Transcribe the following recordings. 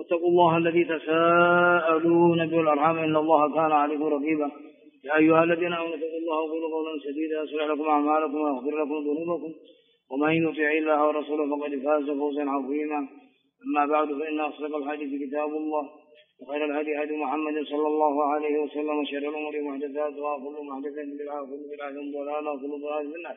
واتقوا الله الذي تساءلون به والأرحام إن الله كان عليكم رقيبا. يا أيها الذين آمنوا اتقوا الله وقولوا قولا سديدا يصلح لكم أعمالكم ويغفر لكم ذنوبكم ومن يطع الله ورسوله فقد فاز فوزا عظيما. أما بعد فإن أصدق الحديث كتاب الله وخير الهدي هدي محمد صلى الله عليه وسلم وشر الأمور محدثاتها وكل محدثة بدعة وكل بدعة ضلالة وكل ضلالة في النار.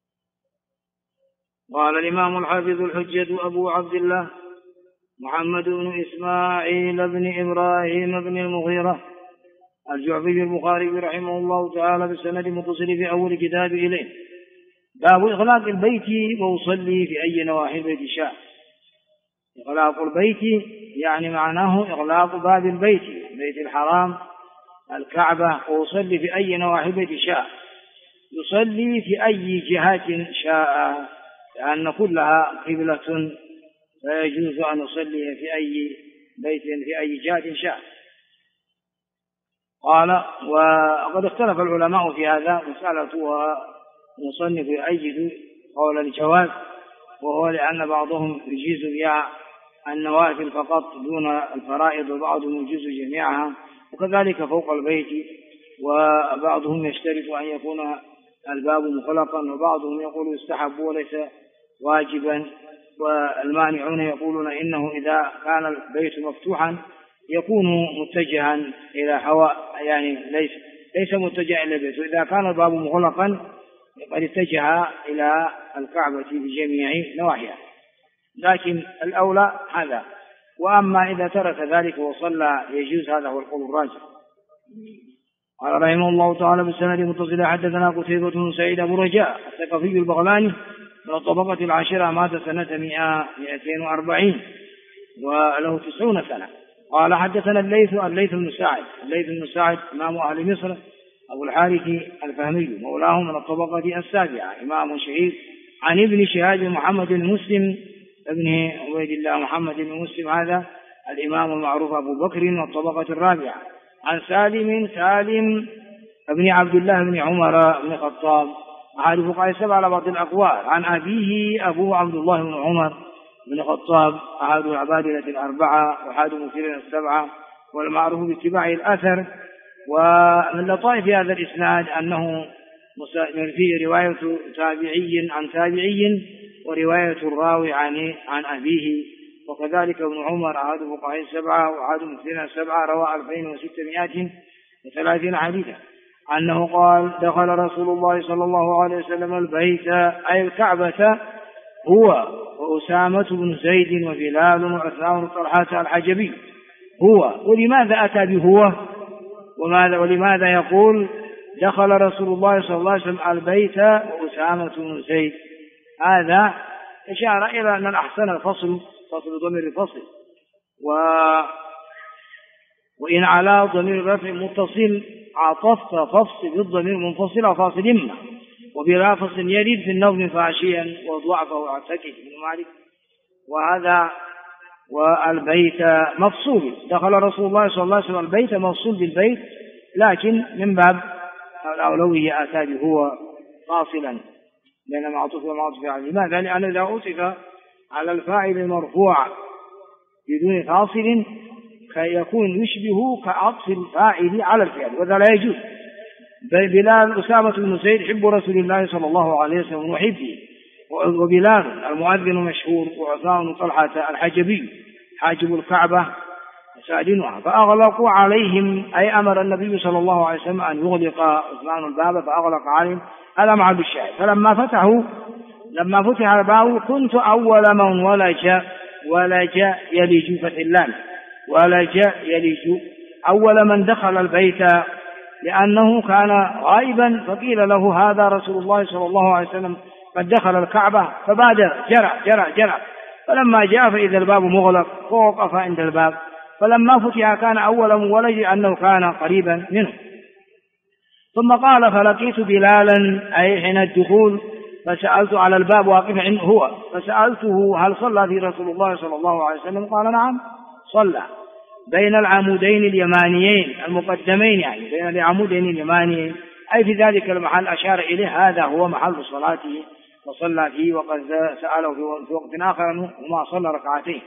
قال الإمام الحافظ الحجة أبو عبد الله محمد بن إسماعيل بن إبراهيم بن المغيرة الجعفي البخاري رحمه الله تعالى بالسند المتصل في أول كتاب إليه: باب إغلاق البيت وأصلي في أي نواحي البيت شاء. إغلاق البيت يعني معناه إغلاق باب البيت، بيت الحرام الكعبة، وأصلي في أي نواحي البيت شاء. يصلي في أي جهة شاء لأن كلها قبلة، فيجوز أن يصلي في أي بيت في أي جهة شاء. قال: وقد اختلف العلماء في هذا مسألة مصنف يؤيد قول الجواز، وهو لأن بعضهم يجيز بها النوافل فقط دون الفرائض، وبعضهم يجيز جميعها، وكذلك فوق البيت، وبعضهم يشترط أن يكون الباب مغلقا، وبعضهم يقول يستحب وليس واجبا، والمانعون يقولون إنه إذا كان البيت مفتوحا يكون متجها إلى هواء، يعني ليس متجها إلى البيت، وإذا كان الباب مغلقا قد اتجه إلى الكعبة بجميع نواحيها، لكن الأولى هذا. وأما إذا ترك ذلك وصلى يجوز، هذا هو القول الراجح. قال رحمه الله تعالى بالسند المتصل: حدثنا قتيبة بن سعيد أبو رجاء الثقفي البغلاني من الطبقة العاشرة، مات سنة 240 وله 90 سنة. قال: حدثنا الليث بن سعد إمام أهل مصر أبو الحارث الفهمي مولاه من الطبقة السابعة، إمام شهيد، عن ابن شهاب محمد بن مسلم ابن عبيد الله محمد بن مسلم، هذا الإمام المعروف أبو بكر من الطبقة الرابعة، عن سالم ابن عبد الله بن عمر بن الخطاب أحد فقهاء السبعة على بعض الأقوال، عن أبيه أبو عبد الله بن عمر بن الخطاب أحد العبادلة الأربعة وأحد المسيرين السبعة والمعروف باتباع الأثر. ومن لطائف هذا الإسناد أنه فيه رواية تابعي عن تابعي ورواية الراوي عن أبيه، وكذلك ابن عمر أحد فقهاء السبعة وأحد المسيرين السبعة روى 2630 حديثا أنه قال: دخل رسول الله صلى الله عليه وسلم البيت أي الكعبة هو وأسامة بن زيد وبلال وعثمان بن طلحة الحجبي. هو، ولماذا أتى بهو ولماذا يقول دخل رسول الله صلى الله عليه وسلم البيت وأسامة بن زيد؟ هذا إشارة إلى أن الأحسن فصل ضمير الفصل، وإن على ضمير الرفع متصل عطفت فصل بالضمير منفصل أو فاصل إما، وبلا فصل يريد في النظم فاشيا وضعفه اعتكف بن مالك. وهذا والبيت مفصول، دخل رسول الله صلى الله عليه وسلم البيت مفصول بالبيت، لكن من باب الأولوية أتى به فاصلا بين معطوف ومعطوف عليه. لماذا؟ لأن إذا عطف على الفاعل المرفوع بدون فاصل يكون يشبه كعطف الفاعل على الفعل، وذا لا يجوز. بلال أسامة بن زيد حب رسول الله صلى الله عليه وسلم وحبه، وبلال المؤذن مشهور، وعثمان بن طلحة الحجبي حاجب الكعبة سادنها، فأغلقوا عليهم، أي أمر النبي صلى الله عليه وسلم أن يغلق عثمان الباب فأغلق عليهم. هذا محل الشاهد. لما فتح الباب كنت أول من ولج يلج فتح اللام، ولج يلج، أول من دخل البيت، لأنه كان غائبا، فقيل له هذا رسول الله صلى الله عليه وسلم قد دخل الكعبة، فبادر جرى، فلما جاء فإذا الباب مغلق فوقف عند الباب، فلما فتح كان أول من ولج أنه كان قريبا منه. ثم قال: فلقيت بلالا، أي حين الدخول، فسألت على الباب واقفا عنده هو، فسألته: هل صلى في رسول الله صلى الله عليه وسلم؟ قال: نعم صلى بين العمودين اليمانيين المقدمين، يعني بين العمودين اليمانيين، أي في ذلك المحل أشار إليه، هذا هو محل صلاته وصلى فيه. وقد سأله في وقت آخر وما صلى ركعتين،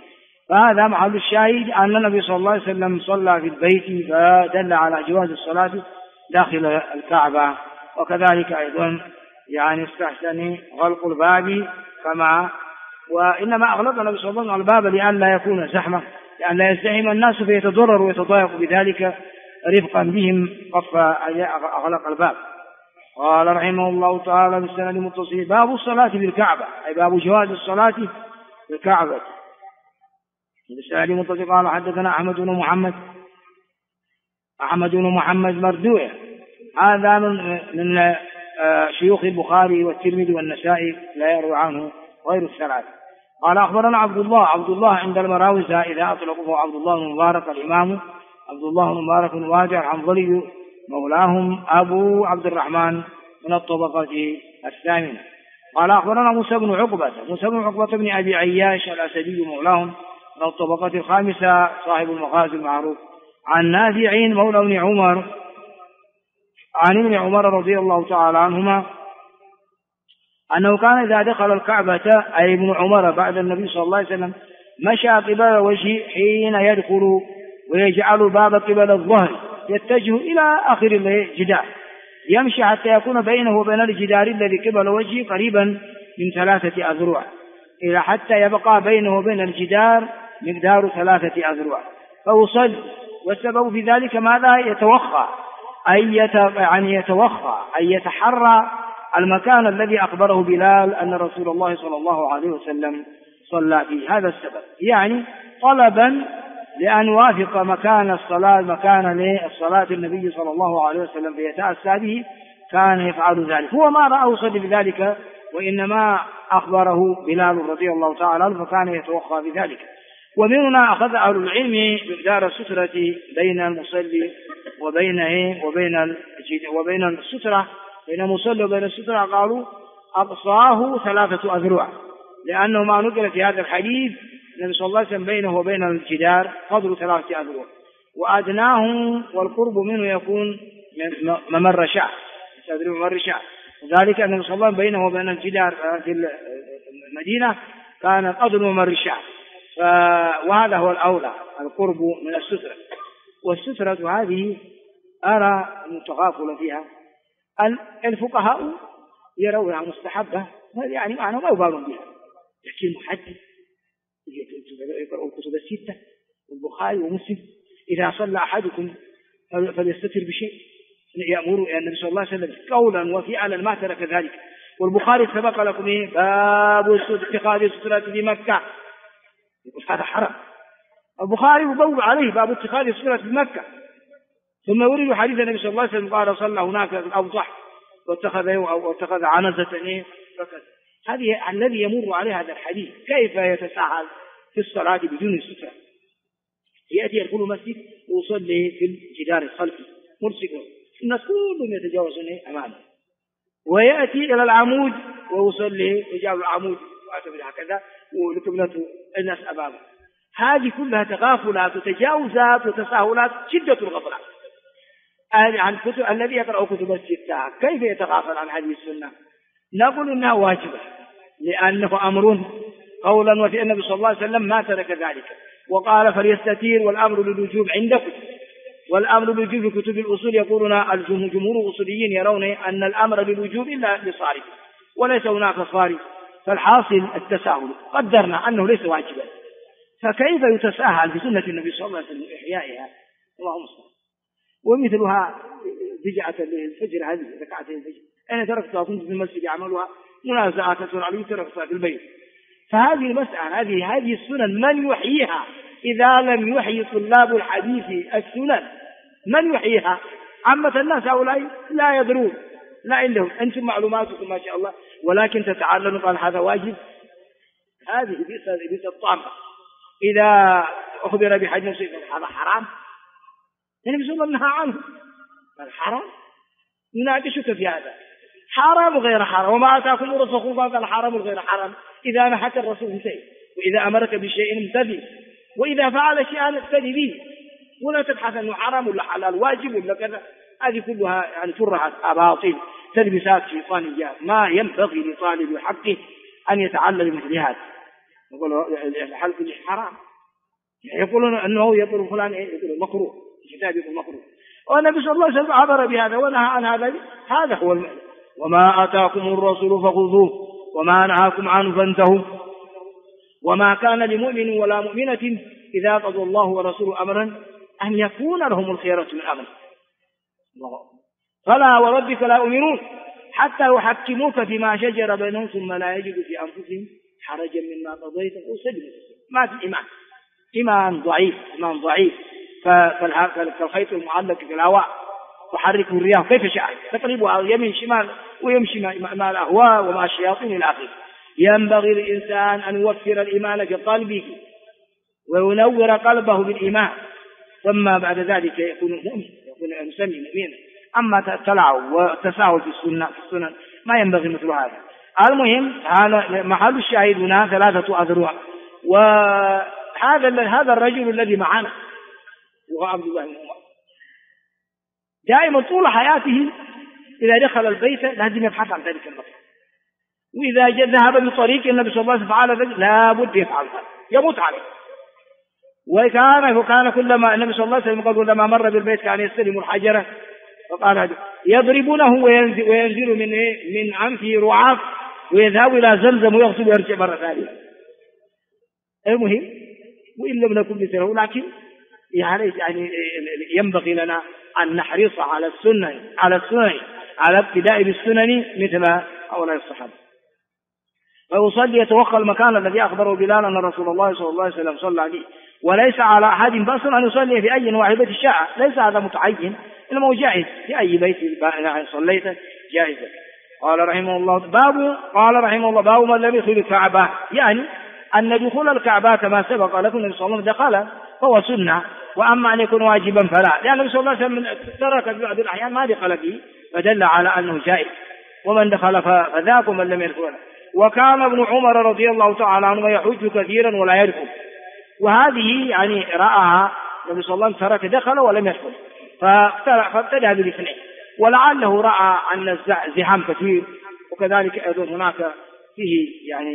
فهذا محل الشاهد أن النبي صلى الله عليه وسلم صلى في البيت، فدل على جواز الصلاة داخل الكعبة. وكذلك أيضا يعني استحسن غلق الباب وإنما أغلق النبي صلى الله عليه وسلم الباب لأن لا يكون زحمة، لأن لا يزدحم الناس فيتضرر ويتضايق بذلك رفقا بهم، أغلق الباب. قال رحمه الله تعالى بالسند المتصل: باب الصلاة بالكعبة، أي باب جواز الصلاة بالكعبة. بالسند المتصل قال: حدثنا أحمد بن محمد مردوع، هذا من شيوخ البخاري والترمذي والنسائي، لا يروي عنه غير الثلاثة. قال: أخبرنا عبد الله عند المراوزة إذا أطلقه عبد الله بن مبارك الإمام عبد الله بن مبارك بن واجع الحنظلي مولاهم أبو عبد الرحمن من الطبقة الثامنة. قال: أخبرنا موسى بن عقبة بن أبي عياش الأسدي مولاهم من الطبقة الخامسة صاحب المغازي المعروف، عن نافع مولى ابن عمر عن ابن عمر رضي الله تعالى عنهما أنه كان إذا دخل الكعبة، أي ابن عمر بعد النبي صلى الله عليه وسلم، مشى قبل وجهه حين يدخل ويجعل الباب قبل الظهر يتجه إلى آخر الجدار، يمشي حتى يكون بينه وبين الجدار الذي قبل وجهه قريبا من 3 أذرع، إلى حتى يبقى بينه وبين الجدار مقدار 3 أذرع، فوصل. والسبب في ذلك ماذا؟ يتوخى أي يتحرى المكان الذي أخبره بلال أن رسول الله صلى الله عليه وسلم صلى فيه. هذا السبب، يعني طلبا لأن يوافق مكان الصلاة النبي صلى الله عليه وسلم فيتأسى به، كان يفعل ذلك. هو ما رأى صلى بذلك، وإنما أخبره بلال رضي الله تعالى عنه، فكان يتوخى بذلك. ومن هنا أخذ أهل العلم مقدار السترة بين المصلي وبين السترة، بين المصلي وبين السترة، قالوا أقصاه 3 أذرع، لأنه ما نقل في هذا الحديث النبي صلى الله عليه وسلم بينه وبين الجدار قدر 3 أذرع، وأدناه والقرب منه يكون ممر شعر، وذلك أن النبي صلى الله عليه وسلم بينه وبين الجدار في المدينة كان قدر ممر شعر، وهذا هو الأولى، القرب من السترة. والسترة هذه أرى التغافل فيها، الفقهاء يرونها مستحبة، يعني معنى ما يبالون بها، لكن المحدث يقرأ الكتب 6 والبخاري ومسلم: إذا صلى أحدكم فليستتر بشيء، يأمر النبي صلى الله عليه وسلم قولا وفعلا ما ترك ذلك. والبخاري سبق لكم باب اتخاذ السترة بمكة، يقول هذا حرام. البخاري يبوب عليه باب اتخاذ السترة بمكة، ثم يورد حديث النبي صلى الله عليه وسلم قال: صلى هناك الأوضح واتخذ عنزة فكذا. هذه الذي يمر عليه هذا الحديث كيف يتساهل في الصلاة بدون السترة؟ يأتي يدخل مسجد ويصلي في الجدار الخلفي مرسكه، الناس كلهم يتجاوزون أمامه، ويأتي إلى العمود ويصلي يجاوز العمود وأتبع هكذا ولقبلته الناس أمامه. هذه كلها تغافلات وتجاوزات وتساهلات، شدة الغفلة. الذي يقرأ كتب 6 كيف يتغافل عن هذه السنة؟ نقول إنها واجبة، لأنه أمر قولا، وفي النبي صلى الله عليه وسلم ما ترك ذلك، وقال: فليستتير، والأمر للوجوب عندكم، والأمر للوجوب في كتب الأصول يقولون جمهور الأصوليين يرون أن الأمر للوجوب إلا لصارف، وليس هناك صارف، فالحاصل التساهل، قدرنا أنه ليس واجبا، فكيف يتساهل بسنة النبي صلى الله عليه وسلم إحيائها؟ اللهم صل. ومثلها رجعة الفجر، هذه ركعتين الفجر أنا تركتها، كنت في المسجد يعملها منازعة كثر علي، تركتها في البيت. فهذه المسألة، هذه السنن من يحييها إذا لم يحيي طلاب الحديث السنن؟ من يحييها؟ عامة الناس هؤلاء لا يدرون، لا عندهم، أنتم معلوماتكم ما شاء الله، ولكن تتعلموا قال هذا واجب. هذه بئس الطامة. إذا أخبر بحديث هذا حرام، النبي صلى الله عليه وسلم نهى عنه، الحرام يناقشك في هذا، حرام وغير حرام، وما أتاكم الرسول قال حرام وغير حرام. إذا نهاك الرسول انتهي، وإذا أمرك بشيء امتثل، وإذا فعل شيئا اقتدي به، ولا تبحث أنه حرام ولا حلال، واجب ولا كذا. هذه كلها يعني فرعت أباطيل، تلبسات شيطانية، ما ينبغي لطالب حقه أن يتعلم مثل هذا. نقول الحلق حرام، يقولون أنه يقول فلان يقول مكروه، الكتاب يقول مكروه، والنبي صلى الله عليه وسلم عبر بهذا ونهى عن هذا. هذا هو المعنى. وما آتاكم الرسول فخذوه وما نهاكم عنه فانتهوا وما كان لمؤمن ولا مؤمنة إذا قضى الله ورسوله أمرا أن يكون لهم الخيرة من أمره. فلا وربك لا يؤمنون حتى يحكموك فيما شجر بينهم ثم لا يجدوا في أنفسهم حرجا مما قضيت وسلموا. ما في إيمان ضعيف كالخيط المعلق في الهواء تحركه الرياح كيف شاء تقلبها يمين شمال ويمشي مع الأهواء ومع الشياطين إلى آخره. ينبغي للإنسان أن يوفر الإيمان في قلبه وينور قلبه بالإيمان، ثم بعد ذلك يكون مؤمن، يكون مسمي مؤمنا. أما التلاعب والتساهل في السنن ما ينبغي مثل هذا. المهم محل الشاهد هنا 3 أذرع. وهذا الرجل الذي معنا هو عبد الله بن عمر دائما طول حياته إذا دخل البيت لازم يبحث عن ذلك المكان، وإذا ذهب بطريق النبي صلى الله عليه وسلم فعل ذلك لا بد يفعل ذلك يموت عليه. وكان كلما النبي صلى الله عليه وسلم قال لما مر بالبيت كان يستلم الحجرة فقال يضربونه وينزل من أنفه رعاف ويذهب إلى زمزم ويغسل ويرجع مرة ثانية. المهم وإن لم نكن مثله، لكن يعني ينبغي لنا أن نحرص على السنن على ابتداء بالسنن مثل هؤلاء الصحابة. فيصلي يتوخى المكان الذي أخبره بلال أن رسول الله صلى الله عليه وسلم صلى عليه، وليس على أحد بأس أن يصلي في أي واحد شاء، ليس هذا متعين إنما هو جائز في أي بيت صليت جائزة. قال رحمه الله باب من لم يدخل الكعبة، يعني أن دخول الكعبة كما سبق لكم النبي صلى الله عليه وسلم دخل فهو سنة، وأما أن يكون واجبا فلا، لأن النبي صلى الله عليه وسلم ترك في بعض الأحيان ما دخل فيه فدل على أنه جائز، ومن دخل فذاك من لم يدخل. وكان ابن عمر رضي الله تعالى عنه يحج كثيرا ولا يدخل، وهذه يعني رأها النبي صلى الله عليه وسلم ترك دخل ولم يدخل فابتدأ بالاثنين، ولعله رأى أن الزحام كثير، وكذلك أيضا هناك فيه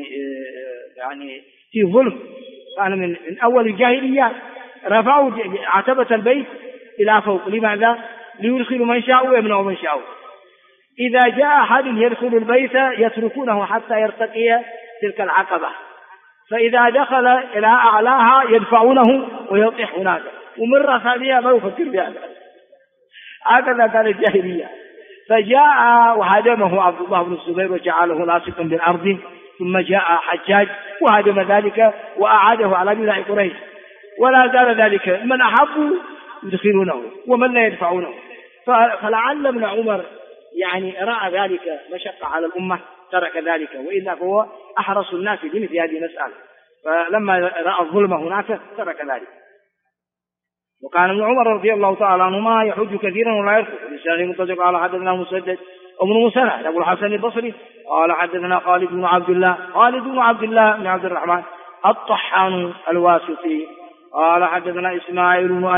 يعني فيه ظلم. كان من أول الجاهلية رفعوا عتبة البيت إلى فوق، لماذا؟ ليدخلوا من شاء ويمنعوا من شاء. إذا جاء أحد يدخل البيت يتركونه حتى يرتقي تلك العقبة، فإذا دخل إلى أعلاها يدفعونه ويطيح هناك، ومرة ثانية ما يفكر بهذا. هكذا كان الجاهلية. فجاء وهدمه عبد الله بن الزبير وجعله لاصقا بالأرض، ثم جاء حجاج وهدم ذلك وأعاده على بناء قريش، ولا زال ذلك من أحبوا يدخلونه ومن لا يدفعونه. فلعل ابن عمر يعني رأى ذلك مشقة على الأمة ترك ذلك، وإلا فهو أحرص الناس بمثل هذه المسألة، فلما رأى الظلم هناك ترك ذلك. وكان ابن عمر رضي الله تعالى عنهما يحج كثيرا ولا يرفض. لسانه متفق قال حدثنا مسدد وابن مسنى أبو الحسن البصري قال حدثنا خالد بن عبد الله بن عبد الرحمن الطحان الواسطي قال حدثنا إسماعيل بن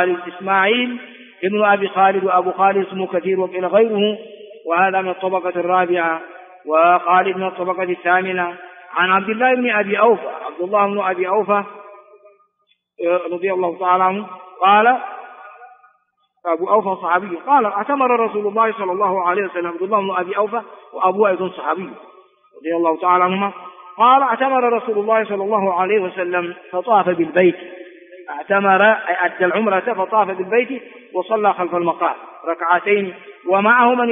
أبي خالد وأبو خالد اسمه كثير وقيل غيره، وهذا من الطبقة الرابعة، وخالد من الطبقة الثامنة. عن عبد الله بن أبي أوفى رضي الله تعالى عنه قال أبو أوفى صحابي قال اعتمر رسول الله صلى الله عليه وسلم. عبد الله بن أبي أوفى وأبوه أيضا صحابي رضي الله تعالى عنهما قال اعتمر رسول الله صلى الله عليه وسلم فطاف بالبيت. اعتمر أي أدى العمرة فطاف بالبيت وصلى خلف المقام ركعتين ومعه من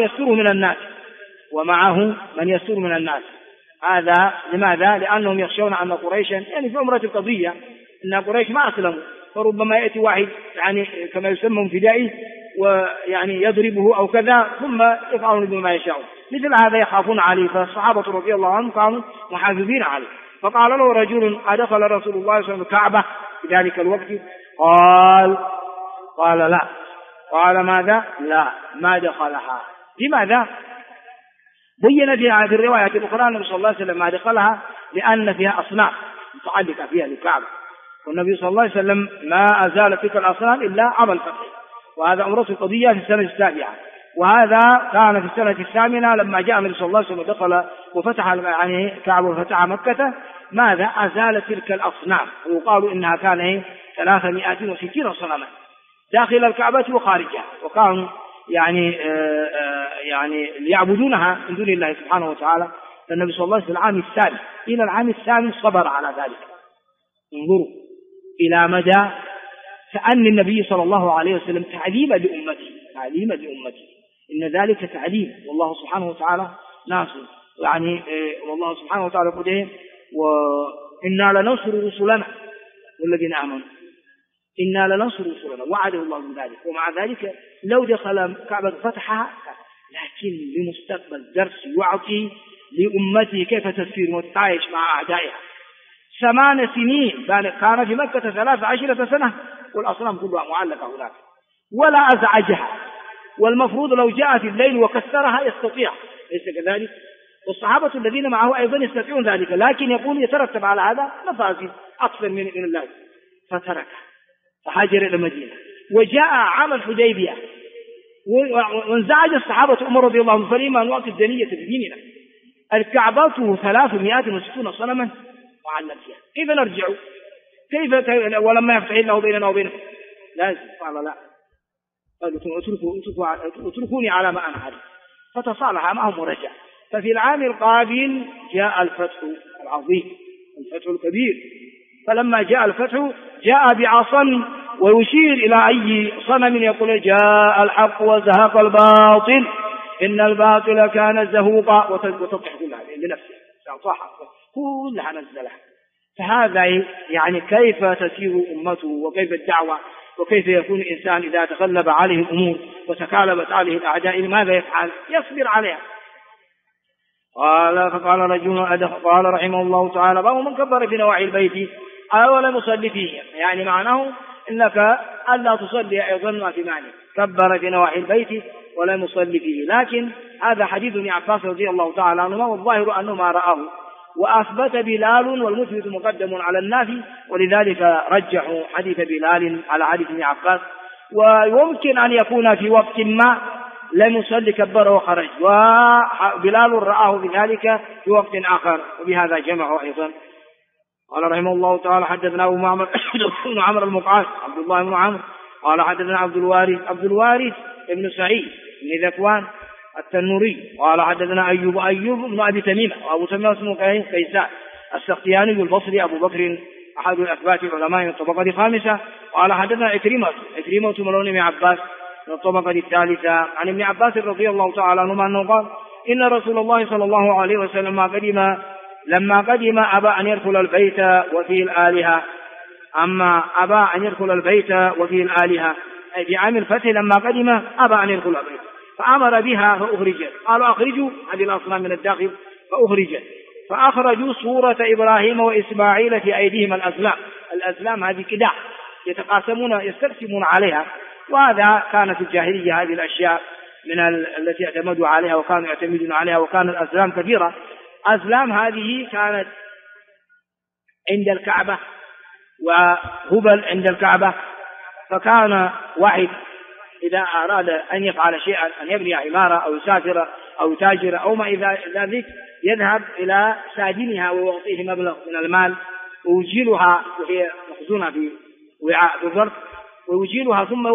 يسر من الناس. هذا لماذا؟ لأنهم يخشون أن قريشا يعني في عمرة القضية أن قريش ما أسلموا، فربما يأتي واحد يعني كما يسمى فدائي ويعني يضربه أو كذا ثم يفعلون بما يشاءون، مثل هذا يخافون عليه. فالصحابة رضي الله عنهم كانوا محافظين عليه. فقال له رجل أدخل رسول الله صلى الله عليه وسلم الكعبة في ذلك الوقت؟ قال لا. قال ماذا؟ لا ما دخلها. لماذا؟ بين في الرواية الأخرى النبي صلى الله عليه وسلم ما دخلها لأن فيها أصنام متعلقة فيها الكعبة، والنبي صلى الله عليه وسلم ما أزال تلك الأصنام إلا عمل فتح، وهذا عمرة القضية في السنة السابعة، وهذا كان في السنة الثامنة لما جاء النبي صلى الله عليه وسلم دخل وفتح يعني الكعبة وفتح مكة. ماذا؟ أزال تلك الأصنام، ويقال إنها كان 360 صنما داخل الكعبة وخارجها، وكانوا يعني ليعبدونها من دون الله سبحانه وتعالى. فالنبي صلى الله عليه وسلم العام الثالث إلى العام الثامن صبر على ذلك. انظروا إلى مدى تأني النبي صلى الله عليه وسلم تعليما لأمته، إن ذلك تعليم، والله سبحانه وتعالى ناصر. والله سبحانه وتعالى يقول وإنا لننصر رسلنا والذين آمنوا، إنا لننصر رسلنا، وعده الله بذلك. ومع ذلك لو دخل كعبة فتحها، لكن لمستقبل درس يعطي لأمته كيف تسير وتعايش مع أعدائها. 8 سنين كان في مكة 13 سنة والأصنام كلها معلقة هناك ولا أزعجها، والمفروض لو جاءت الليل وكسرها يستطيع، ليس كذلك؟ والصحابة الذين معه أيضا يستطيعون ذلك، لكن يقول يترتب على هذا مفاسد أكثر من اللازم، فتركه فهاجر إلى المدينة. وجاء عام الحديبية وانزعج الصحابة عمر رضي الله عنه، فلما نعطي الدنية في ديننا؟ الكعبة 360 صنما معلق فيها، كيف نرجع؟ كيف ولما يفتح الله بيننا وبينهم؟ لازم قال لا، اتركوني على ما أنا عليه، فتصالح معهم ورجع. ففي العام القابل جاء الفتح العظيم، الفتح الكبير. فلما جاء الفتح جاء بعصا ويشير إلى أي صنم يقول جاء الحق وزهق الباطل إن الباطل كان زهوقا، وتطح كلها لنفسها تعطاها كلها نزلها. فهذا يعني كيف تسير أمته وكيف الدعوة وكيف يكون الإنسان إذا تغلب عليه الأمور وتكالبت عليه الأعداء ماذا يفعل؟ يصبر عليها. فقال رجل قال رحمه الله تعالى باب من كبر في نواحي البيت ولا يصلي فيه، يعني معناه إنك ألا تصلي أيضا ما في معنى كبر في نواحي البيت ولا يصلي فيه. لكن هذا حديث ابن عباس رضي الله تعالى عنهما، والظاهر أنه ما رآه، وأثبت بلال والمثبت مقدم على النافي، ولذلك رجحوا حديث بلال على حديث ابن عباس. ويمكن أن يكون في وقت ما لم يصلي كبر وخرج، وبلال رآه بذلك في وقت آخر، وبهذا جمعوا أيضا. قال رحمه الله تعالى حدثنا أبو معمر بن عمرو المقعد عبد الله بن عمرو قال حدثنا عبد الوارث بن سعيد بن ذكوان التنوري قال حدثنا أيوب بن أبي تميمة، وأبو تميمة اسمه كيسان السختياني البصري أبو بكر أحد الأثبات العلماء من الطبقة الخامسة. قال حدثنا عكرمة مولى ابن عباس من الطبقة الثالثة عن ابن عباس رضي الله تعالى عنهما أنه قال إن رسول الله صلى الله عليه وسلم لما قدم أبى أن يدخل البيت وفيه الآلهة، أما أبى أن يدخل البيت وفيه الآلهة أي في عام الفتح لما قدم أبى أن يدخل البيت، فأمر بها فأخرجت، قالوا أخرجوا هذه الأصنام من الداخل فأخرجت، فأخرجوا صورة إبراهيم وإسماعيل في أيديهم الأزلام هذه كداع يستقسمون عليها، وهذا كانت الجاهلية هذه الأشياء من التي اعتمدوا عليها وكانوا يعتمدون عليها، وكان الأزلام كثيرة. أزلام هذه كانت عند الكعبة وهبل عند الكعبة، فكان واحد إذا أراد أن يفعل شيئا أن يبني عمارة أو يسافر أو يتاجر أو ما إذا ذلك يذهب إلى ساجنها ويعطيه مبلغ من المال ويجيلها وهي مخزونة في وعاء بالظرف، ويجيلها ثم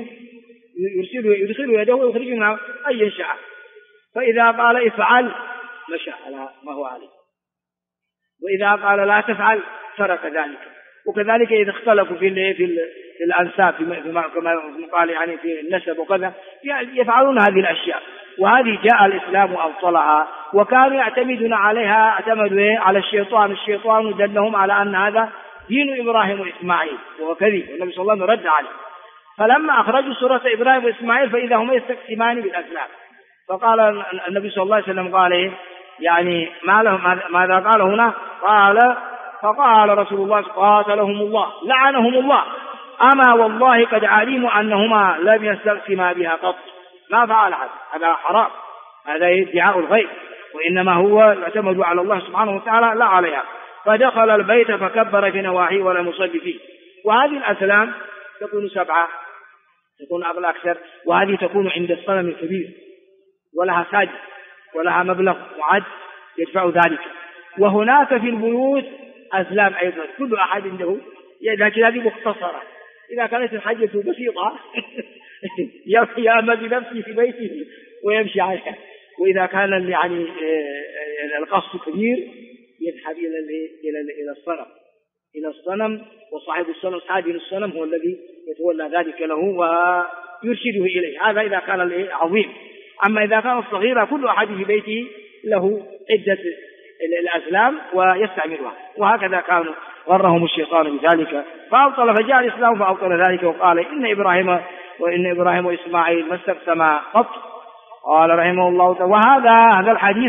يدخل يده ويخرج منها أي شاء، فإذا قال افعل مشى على ما هو عليه، وإذا قال لا تفعل ترك ذلك. وكذلك إذا اختلفوا في الأنساب كما قال يعني في النسب وكذا يفعلون هذه الأشياء، وهذه جاء الإسلام وأبطلها، وكانوا يعتمدون عليها اعتمدوا على الشيطان دلهم على أن هذا دين إبراهيم وإسماعيل، وهو كذب، والنبي صلى الله عليه وسلم رد عليه. فلما أخرجوا سورة إبراهيم وإسماعيل فإذا هما يستقسمان بالأسلام، فقال النبي صلى الله عليه وسلم قال يعني ماذا قال هنا؟ فقال رسول الله قاتلهم الله لعنهم الله أما والله قد علموا أنهما لم يستقسما بها قط، ما فعل هذا حرام، هذا ادعاء الغيب، وإنما هو يعتمد على الله سبحانه وتعالى لا عليها. فدخل البيت فكبر في نواحيه ولم يصلي فيه. وهذه الأسلام تكون 7، تكون أغلى أكثر، وهذه تكون عند الصنم الكبير ولها ساجد ولها مبلغ معد يدفع ذلك. وهناك في البيوت أزلام أيضا، كل أحد عنده لكن هذه مختصرة. إذا كانت الحجة بسيطة يأمن بنفسه في بيته ويمشي عليها، وإذا كان يعني القصد كبير يذهب إلى الصنم، وصاحب الصنم حاجر الصنم هو الذي يتولى ذلك له ويرشده إليه. هذا إذا كان عظيم. أما إذا كان الصغير كل أحد في بيته له عدة الأسلام ويستعملها، وهكذا كانوا غرهم الشيطان بذلك فأبطل، فجاء الإسلام فأبطل ذلك وقال إن إبراهيم وإسماعيل ما استقسما قط. قال رحمه الله تعالى وهذا الحديث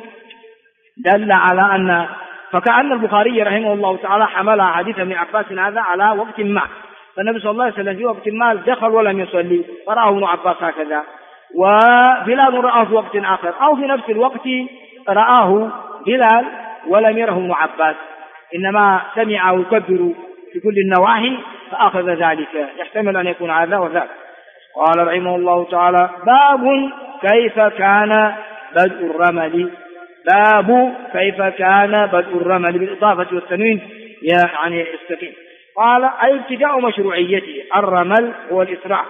دل على أن فكأن البخاري رحمه الله تعالى حمل حديث ابن عباس هذا على وقت ما، فالنبي صلى الله عليه وسلم في وقت ما دخل ولم يصلي فرآه ابن عباس هكذا، وبلال رآه في وقت آخر، أو في نفس الوقت رآه بلال ولم يره ابن عباس، إنما سمع ويكبر في كل النواحي فأخذ ذلك، يحتمل أن يكون هذا وذاك. قال رحمه الله تعالى باب كيف كان بدء الرمل. باب كيف كان بدء الرمل بالإضافة والتنوين يعني استقيم. قال أي ابتداء مشروعيته. الرمل هو الإسراع،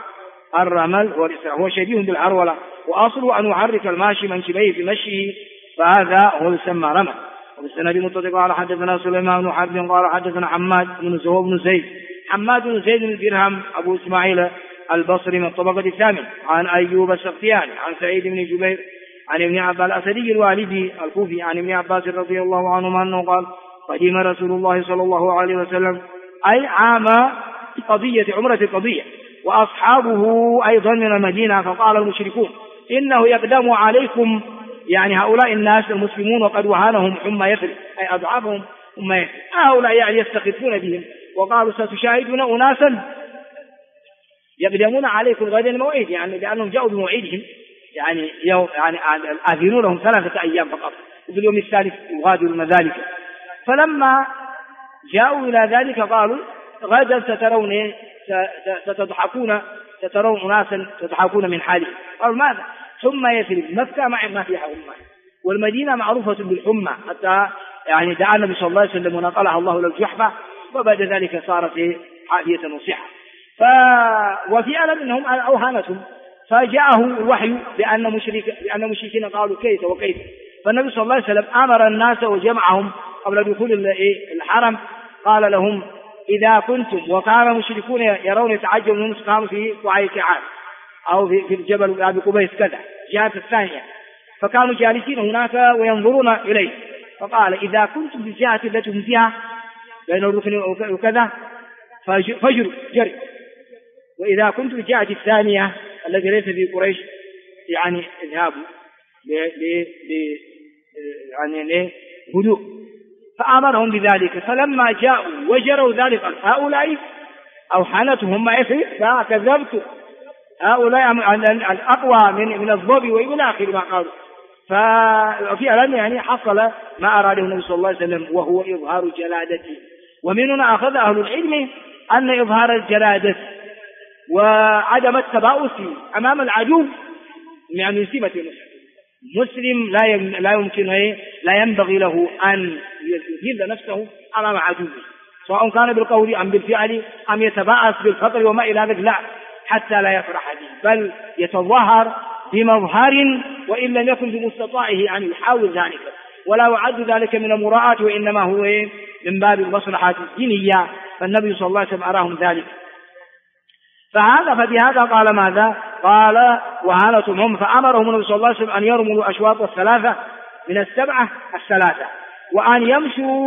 هو شبيه بالعرولة، وأصله أن يحرك الماشي منكبيه في مشيه، فهذا هو يسمى رمل. وبالسند المتصل قال حدثنا سليمان بن حرب قال حدثنا حماد بن زيد بن درهم أبو إسماعيل البصري من الطبقة الثامنة عن أيوب السختياني عن سعيد بن جبير عن ابن عباس الأسدي الوالدي الكوفي عن ابن عباس رضي الله عنهما أنه قال قدم رسول الله صلى الله عليه وسلم أي عام عمرة القضية وأصحابه أيضا من المدينة، فقال المشركون إنه يقدم عليكم يعني هؤلاء الناس المسلمون وقد وهانهم حمى يثرب، أي أضعافهم حمى يثرب، هؤلاء يعني يستخفون بهم، وقالوا ستشاهدون أناسا يقدمون عليكم غدا الموعد، يعني لأنهم جاءوا بموعدهم، يعني آذنوا لهم 3 أيام فقط، وفي اليوم الثالث يغادرون ذلك. فلما جاءوا إلى ذلك قالوا غدا سترون أناسا تضحكون من حالهم. قالوا ماذا؟ حمى يثرب، مكة ما فيها حمى، والمدينة معروفة بالحمى، حتى يعني دعا النبي صلى الله عليه وسلم ونقلها الله إلى الجحفة، وبعد ذلك صارت عافية وصحة. وفعلا منهم أوهانتهم، فجاءه الوحي بأن المشركين قالوا كيف وكيف، فالنبي صلى الله عليه وسلم أمر الناس وجمعهم قبل دخول الحرم، قال لهم إذا كنتم، وكان المشركون يرون يتعجبون من كانوا في قعي كعاد أو في الجبل أبي قبيس كذا جهة الثانية، فكانوا جالسين هناك وينظرون إليه، فقال إذا كنتم في الجهة التي هم فيها بين الركن وكذا فجروا جري، وإذا كنتم في الجهة الثانية التي ليس في قريش يعني اذهبوا يعني هدوء، فأمرهم بذلك. فلما جاءوا وجروا ذلك هؤلاء أوحنتهم ما يفعل فكذبت، هؤلاء الأقوى من الضب وإلى آخر ما قالوا. ففعلا يعني حصل ما أراده النبي صلى الله عليه وسلم، وهو إظهار جلادته. ومن هنا أخذ أهل العلم أن إظهار الجلادة وعدم التباؤس أمام العدو يعني من سمة المسلم، لا يمكن لا ينبغي له أن يذل نفسه أمام عدوه، سواء كان بالقول أم بالفعل أم يتباءس بالفقر وما إلى ذلك، لا، حتى لا يفرح به، بل يتظاهر بمظهر وإن لم يكن بمستطاعه أن يحاول ذلك، ولا يعد ذلك من المراءة، وإنما هو من باب المصلحة الدينية، فالنبي صلى الله عليه وسلم أراهم ذلك. فبهذا قال ماذا؟ قال وهانتهم هم، فأمرهم النبي صلى الله عليه وسلم أن يرموا الأشواط الثلاثة من السبعة الثلاثة، وأن يمشوا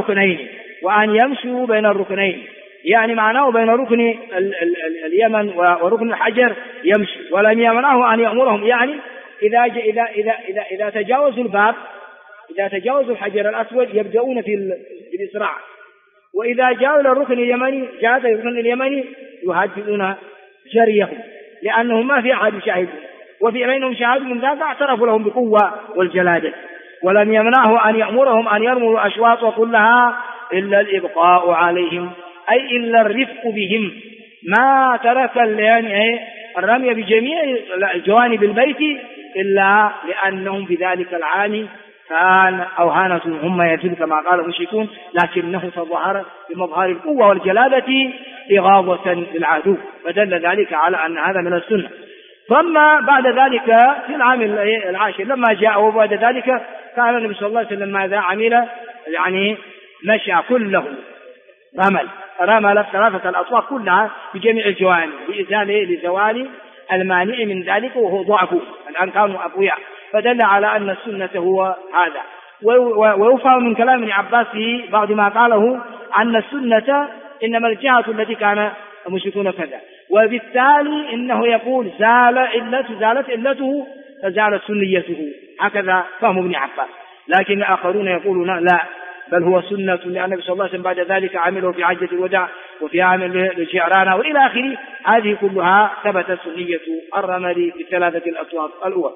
بين الركنين، يعني معناه بين ركن اليمن وركن الحجر يمشي، ولم يمنعه أن يأمرهم، يعني إذا تجاوزوا الباب، إذا تجاوزوا الحجر الأسود يبدأون في الإسراع، وإذا جاءوا إلى الركن اليمني يهدئون جريهم، لأنهم ما في أحد يشاهدون، وفي بينهم شاهد من ذاك اعترفوا لهم بقوة والجلادة. ولم يمنعه أن يأمرهم أن يرموا الأشواط كلها إلا الإبقاء عليهم، أي إلا الرفق بهم، ما ترك الرمي بجميع جوانب البيت إلا لأنهم في ذلك العام كان أوهانة هم يزل كما قال المشركون، لكنه تظاهر بمظهر القوة والجلالة إغاظة للعدو، فدل ذلك على أن هذا من السنة. ثم بعد ذلك في العام العاشر لما جاء وبعد ذلك كان النبي صلى الله عليه وسلم ماذا عمل؟ يعني مشى كله رمل 3 الأطواف كلها بجميع الجوانب بإزالة لزوال المانع من ذلك وهو ضعفه، الآن كانوا أقوياء، فدل على أن السنة هو هذا. ويفهم من كلام ابن عباس بعض ما قاله أن السنة إنما الجهة التي كان المشركون كذا، وبالتالي إنه يقول زالت علته فزالت سنيته، هكذا فهم ابن عباس. لكن الآخرون يقولون لا، بل هو سنة، لأن النبي صلى الله عليه وسلم بعد ذلك عمله في حجة الوداع وفي عام الجعرانة وإلى آخره، هذه كلها ثبتت سنية الرمل في 3 الأطواف الأول.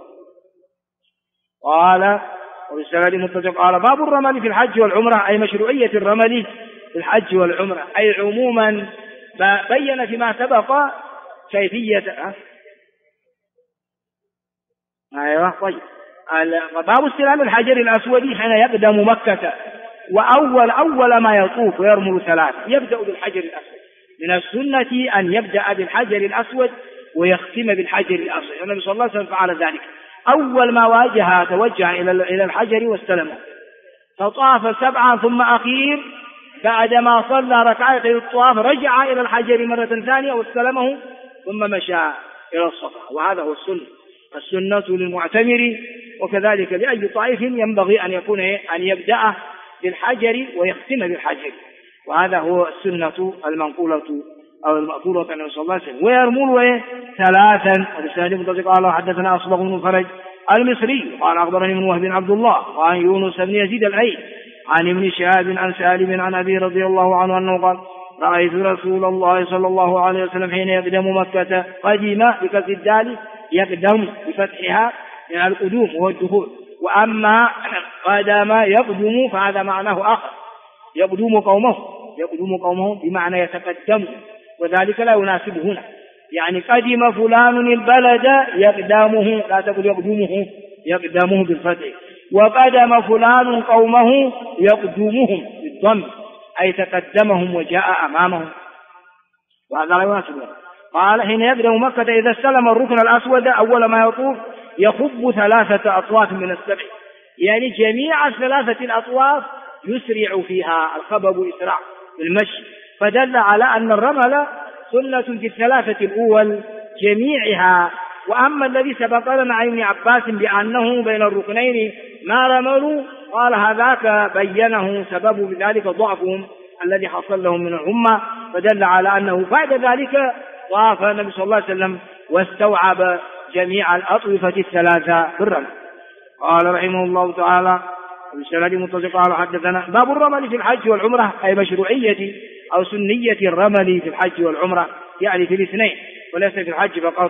قال وبالسند متفق قال باب الرمل في الحج والعمرة، أي مشروعية الرمل في الحج والعمرة، أي عموما بين فيما سبق كيفية. أيوة طيب. باب استلام الحجر الأسود حين يقدم مكة، وأول ما يطوف ويرمل 3 يبدأ بالحجر الأسود. من السنة أن يبدأ بالحجر الأسود ويختم بالحجر الأسود، النبي صلى الله عليه وسلم فعل ذلك، أول ما توجه إلى الحجر واستلمه، فطاف 7 ثم أخير بعدما صلى ركعتي الطواف رجع إلى الحجر مرة ثانية واستلمه ثم مشى إلى الصفا، وهذا هو السنة للمعتمر، وكذلك لأي طائف ينبغي أن يبدأ بالحجر ويختم بالحجر، وهذا هو السنة المنقولة أو المأثورة عن صلى الله عليه وسلم. ويرمل 3 وبالسند متفق قال حدثنا أصبغ بن فرج المصري قال أخبرني من وهب عبد الله وعن يونس بن يزيد الأيلي عن ابن شهاب عن سالم عن أبي رضي الله عنه أنه قال رأيت رسول الله صلى الله عليه وسلم حين يقدم مكة قدم بكسر الدال، يقدم بفتحها من القدوم والدخول، وأما قدم يقدم فهذا معناه آخر، يقدم قومه بمعنى يتقدم، وذلك لا يناسب هنا، يعني قدم فلان البلد يقدمه، لا تقول يقدمه بالفتح، وقدم فلان قومه يقدمهم بالضم، أي تقدمهم وجاء أمامهم، وهذا لا يناسب هنا. قال حين يقدم مكة إذا استلم الركن الأسود أول ما يطوف يخب 3 أطواف من ال7، يعني جميع 3 الأطواف يسرع فيها، الخبب إسراع بالمشي، فدل على أن الرمل سنة في 3 الأول جميعها. وأما الذي سبق لنا عن ابن عباس بأنه بين الركنين ما رملوا، قال هذاك بينه سبب ذلك ضعفهم الذي حصل لهم من الأمة، فدل على أنه بعد ذلك طاف النبي صلى الله عليه وسلم واستوعب جميع الأطوفة 3 بالرمل. قال رحمه الله تعالى وبالسند متفق قال حدثنا باب الرمل في الحج والعمرة، أي مشروعية أو سنية الرمل في الحج والعمرة، يعني في الاثنين وليس في الحج فقط.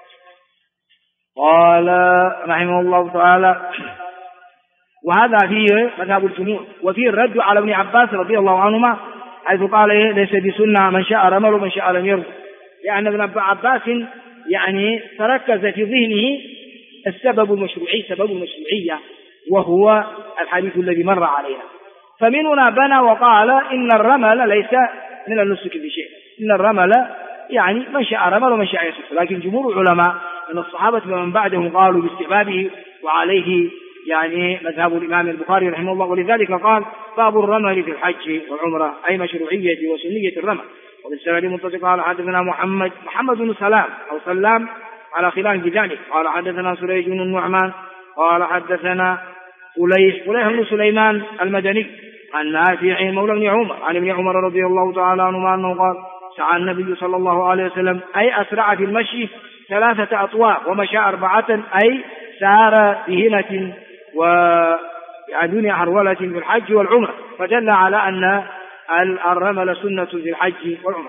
قال رحمه الله تعالى وهذا فيه مذهب الجمهور، وفيه الرد على ابن عباس رضي الله عنهما حيث قال ليس بسنة من شاء رمل ومن شاء لم يرمل، لأن ابن عباس يعني تركز في ذهنه سبب المشروعية وهو الحديث الذي مر علينا، فمن هنا بنى وقال إن الرمل ليس من النسك بشيء، إن الرمل يعني من شاء رمل ومن شاء يسك، لكن جمهور العلماء من الصحابة ومن بعدهم قالوا باستحبابه، وعليه يعني مذهب الإمام البخاري رحمه الله، ولذلك قال باب الرمل في الحج والعمرة، أي مشروعية وسنية الرمل. وبالسند متفق قال حدثنا محمد بن سلام أو سلام على خلاف بذلك قال حدثنا سريج بن النعمان قال حدثنا فليح بن سليمان المدني عن نافع مولى بن عمر عن ابن عمر رضي الله تعالى عنهما أنه قال سعى النبي صلى الله عليه وسلم أي أسرع في المشي 3 أطواف ومشى 4، أي سار بهنة وبدون هرولة في الحج والعمرة، فدل على أن الرمل سنة في الحج والعمرة.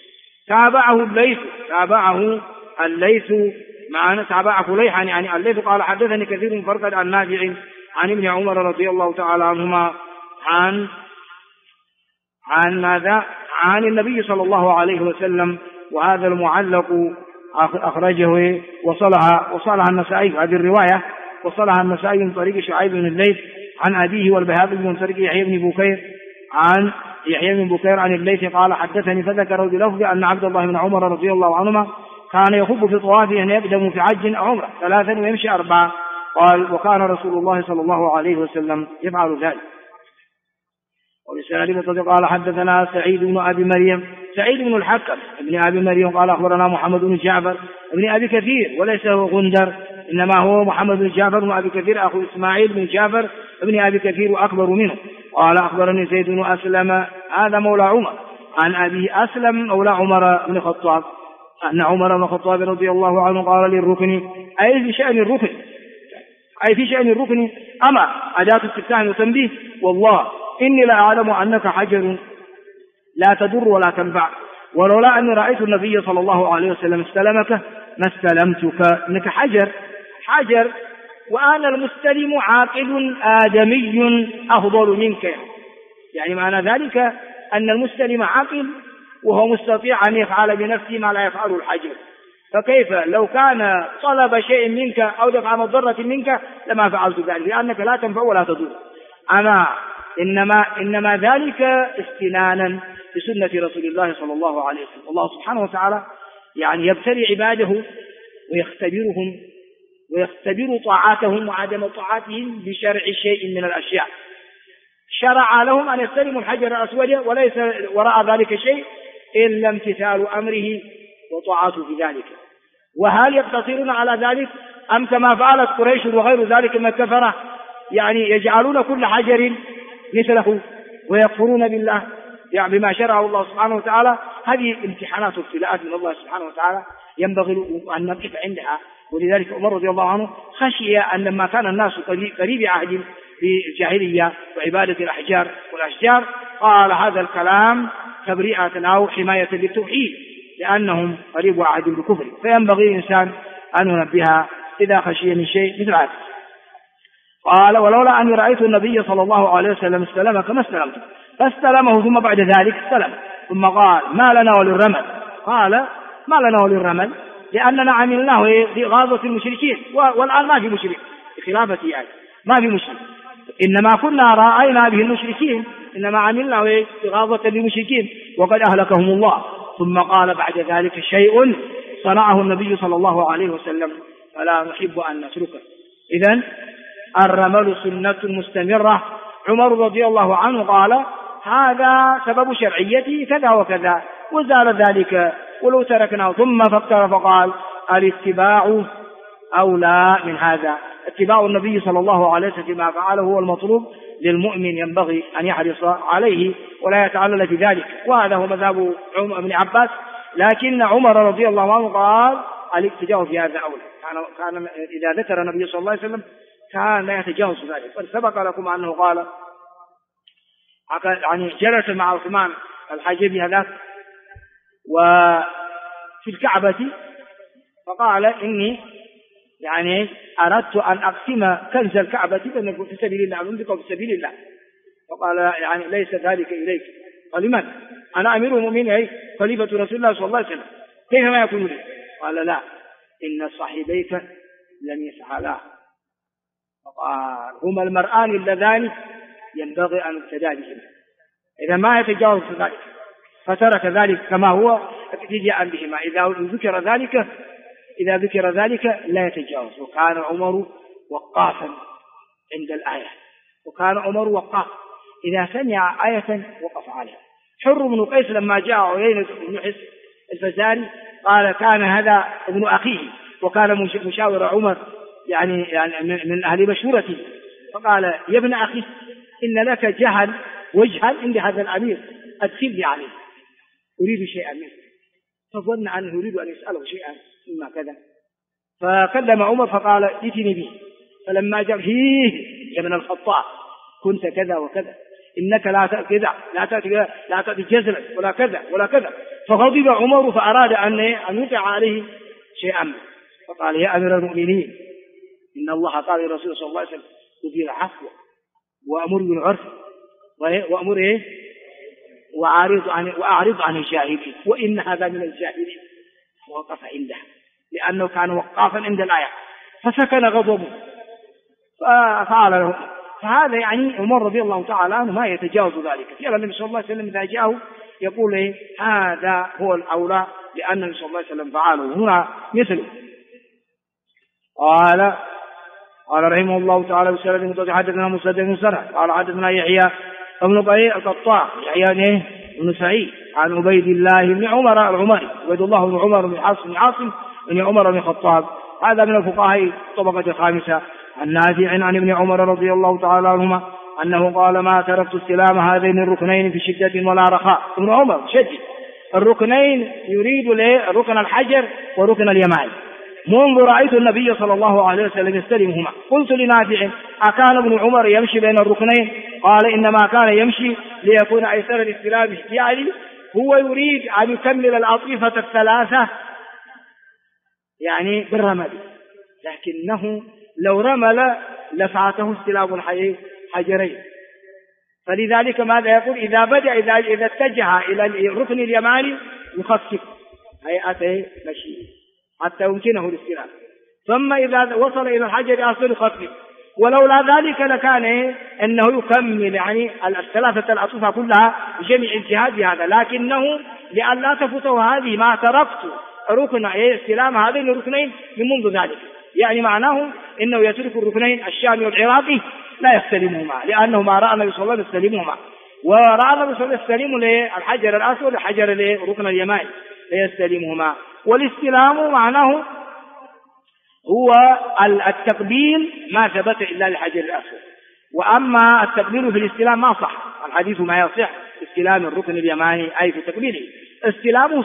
تابعه الليث معنا، تابع فليحا يعني الليث قال حدثني كثير فرقد عن نافع عن ابن عمر رضي الله تعالى عنهما عن ماذا؟ عن النبي صلى الله عليه وسلم، وهذا المعلق أخرجه وصلها النسائي، هذه الرواية وصلها النسائي من طريق شعيب بن الليث عن أبيه والبيهقي بن مسرق يحيى بن بكير عن الليث قال حدثني فذكره بلفظ أن عبد الله بن عمر رضي الله عنهما كان يخب في طوافه أن يقدم في حج أو عمرة 3 ويمشي 4. قال وكان رسول الله صلى الله عليه وسلم يفعل ذلك. وبسند قال حدثنا سعيد بن أبي مريم سعيد بن الحكم ابن أبي مريم قال أخبرنا محمد بن جعفر ابن أبي كثير وليس هو غندر إنما هو محمد بن جعفر بن أبي كثير أخو إسماعيل بن جعفر ابن أبي كثير وأكبر منه. قال أخبرني زيد بن أسلم هذا مولى عمر عن أبي أسلم مولى عمر بن الخطاب أن عمر بن الخطاب رضي الله عنه قال للركن أي في شأن الركن أما أداة استفتاح وتنبيه والله إني لا أعلم أنك حجر لا تضر ولا تنفع ولولا أني رأيت النبي صلى الله عليه وسلم استلمك ما استلمتك إنك حجر وأنا المستلم عاقل آدمي أفضل منك يعني معنى ذلك أن المستلم عاقل وهو مستطيع أن يفعل بنفسه ما لا يفعله الحجر فكيف لو كان طلب شيء منك أو دفع مضرة منك لما فعلت ذلك لأنك لا تنفع ولا تضر إنما ذلك استنانا بسنة رسول الله صلى الله عليه وسلم. الله سبحانه وتعالى يعني يبتلي عباده ويختبرهم ويختبر طاعاتهم وعدم طاعاتهم بشرع شيء من الأشياء. شرع لهم أن يستلموا الحجر الأسود وليس وراء ذلك شيء إلا امتثال أمره وطاعته في ذلك. وهل يقتصرون على ذلك أم كما فعلت قريش وغير ذلك من الكفرة يعني يجعلون كل حجر مثله ويكفرون بالله يعني بما شرعه الله سبحانه وتعالى؟ هذه امتحانات وابتلاءات من الله سبحانه وتعالى ينبغي أن نقف عندها. ولذلك عمر رضي الله عنه خشي أن لما كان الناس قريب عهد في الجاهلية وعبادة الأحجار والأشجار قال هذا الكلام تبرئة أو حماية للتوحيد لأنهم قريب عهد بالكفر فينبغي الإنسان أن ينبهها إذا خشي من شيء مثل هذا. قال ولولا أني رأيت النبي صلى الله عليه وسلم استلمك ما استلمته فاستلمه ثم بعد ذلك استلم ثم قال ما لنا وللرمل. قال ما لنا وللرمل لأننا عملناه بغاظة المشركين والآن ما في مشرك بخلافتي يعني ما في مشرك إنما كنا رأينا به المشركين إنما عملناه بغاظة للمشركين وقد أهلكهم الله. ثم قال بعد ذلك شيء صنعه النبي صلى الله عليه وسلم فلا نحب أن نتركه. إذن الرمل سنة مستمرة. عمر رضي الله عنه قال هذا سبب شرعيته كذا وكذا وزال ذلك ولو تركناه ثم فكر فقال الاتباع أولى من هذا. اتباع النبي صلى الله عليه وسلم فيما فعله هو المطلوب للمؤمن ينبغي أن يحرص عليه ولا يتعلل في ذلك وهذا هو مذهب ابن عباس. لكن عمر رضي الله عنه قال الاتباع في هذا أولى. كان إذا ذكر النبي صلى الله عليه وسلم كان لا يتجاوز ذلك. فسبق لكم أنه قال يعني جلس مع عثمان الحجبي هذاك وفي الكعبة فقال إني يعني أردت أن أقسم كنز الكعبة في سبيل الله أنفقه في سبيل الله. فقال يعني ليس ذلك إليك. قال لمن؟ أنا أمير المؤمنين خليفة رسول الله صلى الله عليه وسلم كيف ما يكون لي؟ قال لا إن صاحبيك لم يفعلا. فقال هما المرآن اللذان ينبغي أن يقتدى بهما إذا ما يتجاوز ذلك فترك ذلك كما هو اقتداء بهما. إذا ذكر ذلك لا يتجاوز. وكان عمر وقافا عند الآية إذا سمع آية وقف عليها. حر بن قيس لما جاء عيينة بن حصن الفزاري قال كان هذا ابن أخيه وكان مشاور عمر يعني من أهل مشورته فقال يا ابن أخي إن لك وجها عند هذا الأمير أدخلني عليه أريد شيئا منه. فظن أنه يريد أن يسأله شيئا مما كذا فكلم عمر فقال ائتني به. فلما جاء فيه يا ابن الخطاب كنت كذا وكذا إنك لا تأتي جزلا ولا كذا ولا كذا. فغضب عمر فأراد أن يطع عليه شيئا فقال يا أمير المؤمنين إن الله قال لرسول صلى الله عليه وسلم خذ العفو وأمر بالعرف وأمر وأعرض عن الجاهلين وإن هذا من الجاهلين. ووقف عنده لأنه كان وقافا عند الآية فسكن غضبه ففعل له فهذا يعني عمر رضي الله تعالى عنه ما يتجاوز ذلك. فعلا النبي صلى الله عليه وسلم إذا جاءه يقول هذا هو الأولى لأن النبي صلى الله عليه وسلم فعله. هنا مثله قال رحمه الله تعالى بسند متصل حدثنا مسدد بن مسرح قال حدثنا يحيى بن طريق القطاع يحيى بن سعيد عن عبيد الله بن عمر العمري عبيد الله بن عمر بن عاصم بن عمر بن الخطاب هذا من الفقهاء الطبقة الخامسة عن نافع عن ابن عمر رضي الله تعالى عنهما أنه قال ما تركت استلام هذين الركنين في شدة ولا رخاء. ابن عمر شدد الركنين يريد ركن الحجر وركن اليمان منذ رأيت النبي صلى الله عليه وسلم يستلمهما. قلت لنافع أكان ابن عمر يمشي بين الركنين؟ قال إنما كان يمشي ليكون أيسر الاستلام، يعني هو يريد أن يكمل الأطيفة الثلاثة يعني بالرمل، لكنه لو رمل لفاته استلام الحجرين. فلذلك ماذا يقول؟ إذا اتجه إلى الركن اليماني يخفف هيئته مشي حتى يمكنه الاستلام، ثم إذا وصل إلى الحجر الأسود يخفف. ولولا ذلك لكان أنه يكمل يعني الثلاثة الأطوفة كلها بجميع اجتهاد بهذا، لكنه لئلا تفوته هذه ما تركت ركن استلام هذين الركنين من منذ ذلك، يعني معناه إنه يترك الركنين الشامي والعراقي لا يستلمهما، لأنه ما رأى النبي صلى الله عليه وسلم يستلمهما، ورأى النبي صلى الله عليه وسلم للحجر الأسود الحجر لركن اليماني لا يستلمهما. والاستلام معناه هو التقبيل ما ثبت إلا للحجر الأسود، وأما التقبيل في الاستلام ما صح، الحديث ما يصح استلام الركن اليماني أي في تقبيله، استلامه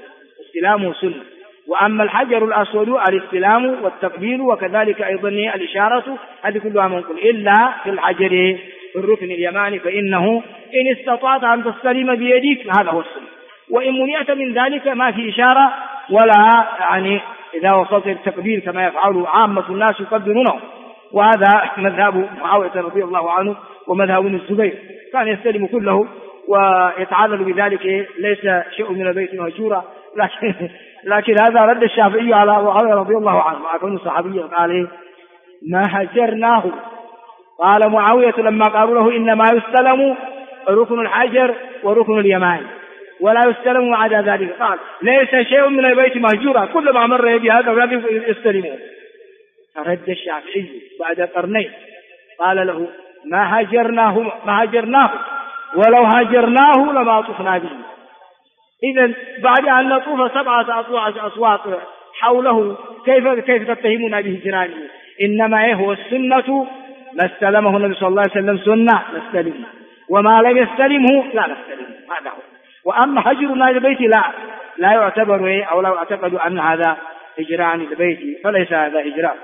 سنة. وأما الحجر الأسود الاستلام والتقبيل وكذلك أيضا الإشارة هذه كلها منقول إلا في الحجر الركن اليماني، فإنه إن استطعت أن تستلم بيديك هذا هو السنة، وإن منعت من ذلك ما في إشارة ولا يعني إذا وصلت التقبيل كما يفعل عامة الناس يقبلونه. وهذا مذهب معاوية رضي الله عنه ومذهب ابن الزبير، كان يستلم كله ويتعلل بذلك ليس شيء من البيت مهجورا، لكن هذا رد الشافعي على معاوية رضي الله عنه وكان صحابيا قال ما هجرناه. قال معاوية لما قالوا له إنما يستلم ركن الحجر وركن اليماني ولا يستلم ما عدا ذلك، قال ليس شيء من البيت مهجورا كل ما مر بهذا ولم يستلمون. فرد الشافعي بعد قرنين قال له ما هجرناه ولو هجرناه لما طفنا به. إذن بعد أن نطوف 7 أصوات حوله كيف تتهمنا بهجرانه؟ إنما هو السنة ما استلمه النبي صلى الله عليه وسلم سنة نستلمه، وما لم يستلمه لا نستلمه، هذا هو. وأما هجرنا للبيت لا يعتبر أو لا يعتقد أن هذا هجران للبيت، فليس هذا هجران.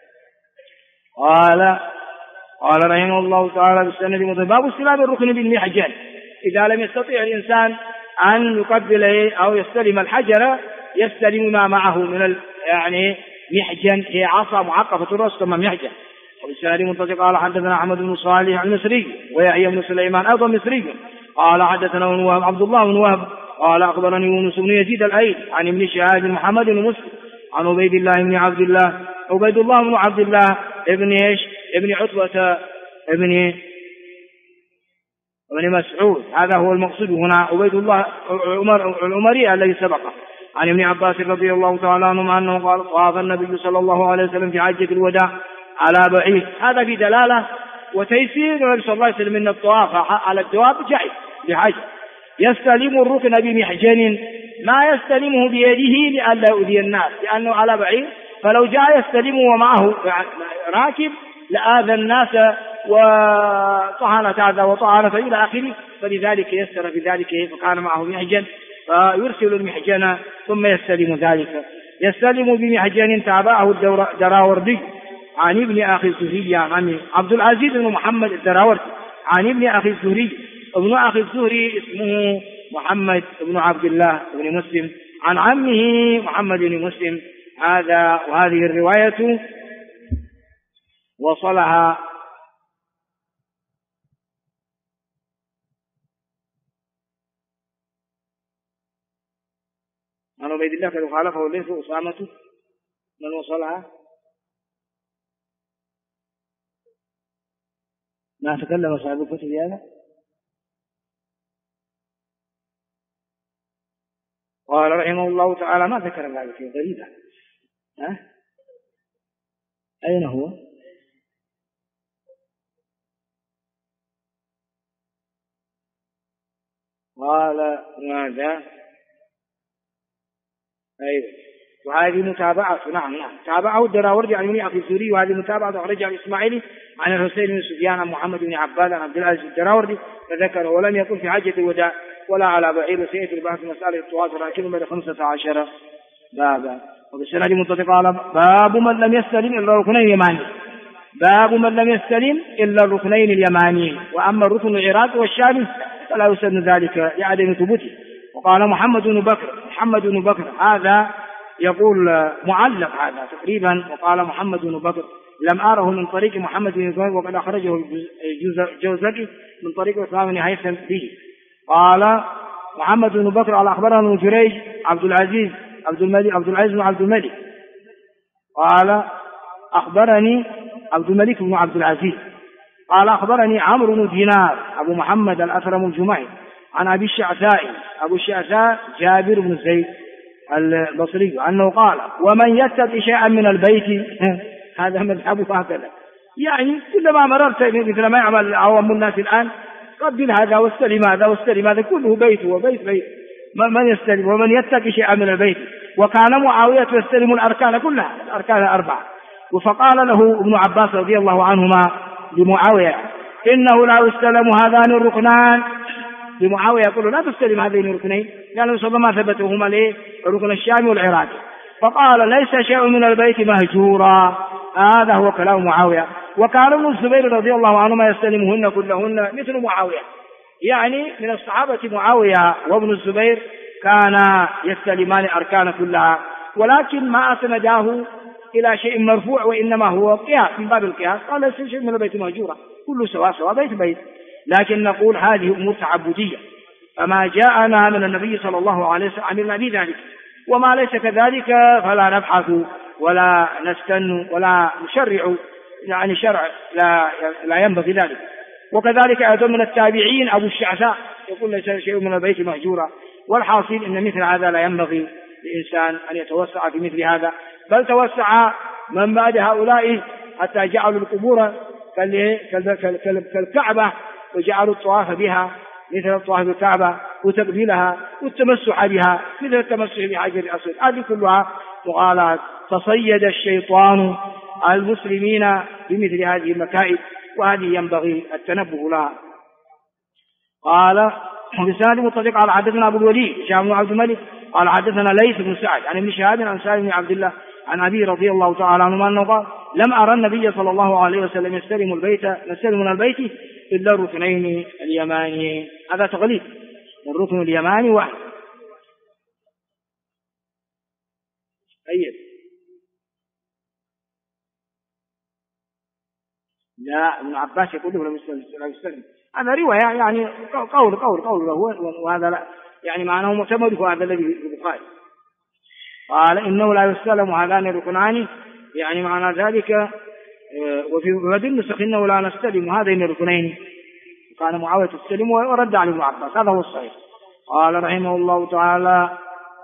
قال رحمه الله تعالى بالسند باب استلام الركن بالمحجن. إذا لم يستطيع الإنسان أن يقبل أو يستلم الحجر يستلم ما معه من يعني محجن، هي عصا معقفة الرأس كما محجن. وبالسند منتصق قال حدثنا أحمد بن صالح المصري ويحيى بن سليمان أيضا مصري قال حدثنا عبد الله بن وهب قال أخبرني يونس بن يزيد الأيلي عن ابن شهاب محمد بن مسلم عن عبيد الله بن عبد الله ابن عتبة ابن مسعود، هذا هو المقصود هنا عبيد الله العمري الذي سبقه، عن ابن عباس رضي الله تعالى عنهما أنه قال طاف النبي صلى الله عليه وسلم في حجة الوداع على بعير. هذا بدلالة وتيسير النبي صلى الله عليه وسلم من الطواف على الدواب جائز بحجة. يستلم الركن بمحجن ما يستلمه بيده لئلا يؤذي الناس، لأنه على بعير، فلو جاء يستلمه ومعه راكب لآذى الناس وطعنة هذا وطعنة إلى آخره، فلذلك يسر بذلك فكان معه محجن فيرسل المحجن ثم يستلم ذلك. يستلم بمحجن تابعه الدراوردي عن ابن أخي الزهري عن عبد العزيز بن محمد الدراوردي عن ابن أخي الزهري. ابن أخي الزهري اسمه محمد بن عبد الله بن مسلم عن عمه محمد بن مسلم. وهذه الرواية وصلها عن عبيد الله كان خالفه ليس أسامة من وصلها ما تكلم صاحب الكتب هذا؟ قال رحمه الله تعالى ما ذكر ذلك غريبة. أين هو؟ قال ماذا؟ أيوة. وهذه متابعة. نعم تابعه الدراوردي عن أخي الزهري، وهذه متابعة أخرجها الإسماعيلي عن الحسين بن سفيان عن محمد بن عباد عن عبد العزيز الدراوردي فذكره، ولم يكن في حجة الوداع ولا على بعير، وسيأتي البحث مسألة الطواف راكب من 15 بابا. وبالسند متصل قال باب من لم يستلم إلا الركنين اليمانيين. باب من لم يستلم إلا الركنين اليمانيين، وأما الركن العراقي والشامي فلا يسن ذلك لعدم ثبوته. وقال محمد بن بكر هذا يقول معلق هذا تقريبا. وقال محمد بن بكر لم أره من طريق محمد بن بكر، وقد أخرجه الجوزجي من طريق عثمان بن هيثم به. قال محمد بن بكر على أخبرنا ابن جريج عبد العزيز بن عبد الملك قال أخبرني عبد الملك بن عبد العزيز قال أخبرني عمرو بن دينار أبو محمد الأثرم الجمعي عن أبي الشعثاء جابر بن زيد البصري أنه قال ومن يتق شيئا من البيت هذا مذهبه هكذا، يعني كلما مررت مثل ما يعمل عوام الناس الآن قبل هذا واستلم هذا كله بيت وبيت من يستلم ومن يتق شيئا من البيت. وكان معاوية يستلم الأركان كلها، الأركان 4. فقال له ابن عباس رضي الله عنهما لمعاوية إنه لا يستلم هذان الركنان. لمعاوية يقول لا تستلم هذين الركنين لأنه صلى ما ثبتهما الركن الشامي والعراقي. فقال ليس شيء من البيت مهجورا. هذا هو كلام معاوية. وكان ابن الزبير رضي الله عنهما يستلمهن كلهن مثل معاوية، يعني من الصحابة معاوية وابن الزبير كان يستلمان أركان كلها، ولكن ما أسنداه إلى شيء مرفوع، وإنما هو قياس من باب القياس. قال ليس شيء من البيت مهجورا، كل سواء بيت. لكن نقول هذه أمور تعبدية، فما جاءنا من النبي صلى الله عليه وسلم عملنا بذلك، وما ليس كذلك فلا نبحث ولا نستن ولا نشرع، يعني شرع لا ينبغي ذلك. وكذلك أيضا من التابعين أبو الشعثاء يقول ليس شيء من البيت مهجورا. والحاصل إن مثل هذا لا ينبغي لإنسان أن يتوسع في مثل هذا، بل توسع من بعد هؤلاء حتى جعلوا القبور كالكعبة وجعلوا الطواف بها مثل الطواف بالكعبة وتقبيلها والتمسح بها مثل التمسح بحجر الأسود. هذه كلها مغالاة. تصيد الشيطان المسلمين بمثل هذه المكائد، وهذه ينبغي التنبه لها. قال بسند متصل قال حدثنا أبو الوليد هشام بن عبد الملك قال حدثنا ليث بن سعد عن ابن شهاب عن سالم بن عبد الله عن أبي رضي الله تعالى عنه أنه قال لم أرى النبي صلى الله عليه وسلم يستلم من البيت إلا الركنين اليمانيين. هذا تغليب، الركن اليماني واحد. لا ابن عباس يقول له لا يستلم، هذا رواية يعني قول له، وهذا لا يعني معناه معتمد، وهذا الذي في البخاري. قال إنه لا يستلم هذان الركنان، يعني معنى ذلك وفي بدل النسخ إنه لا نستلم هذين الركنين. كان معاوية تستلم ورد على ابن عباس، هذا هو الصحيح. قال رحمه الله تعالى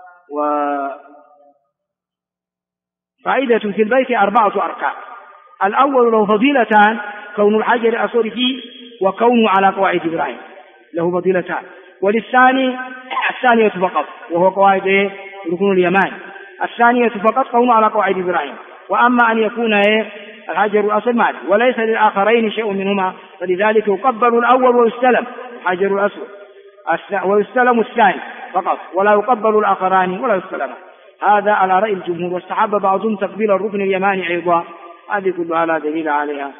فائدة في البيت 4 أركان. الأول له فضيلتان، كون الحجر الأسود فيه وكونه على قواعد إبراهيم، له فضيلتان. وللثاني الثانية فقط، وهو قواعد ركن اليمان. الثانية فقط كونه على قواعد إبراهيم. وأما أن يكون الحجر الأسود مالي وليس للآخرين شيء منهما، فلذلك يقبل الأول ويستلم الحجر الأسود ويستلم الثاني فقط، ولا يقبل الآخران ولا يستلم. هذا على رأي الجمهور. واستحب بعضهم تقبيل الركن اليماني أيضا، هذه كلها لا دليل عليها.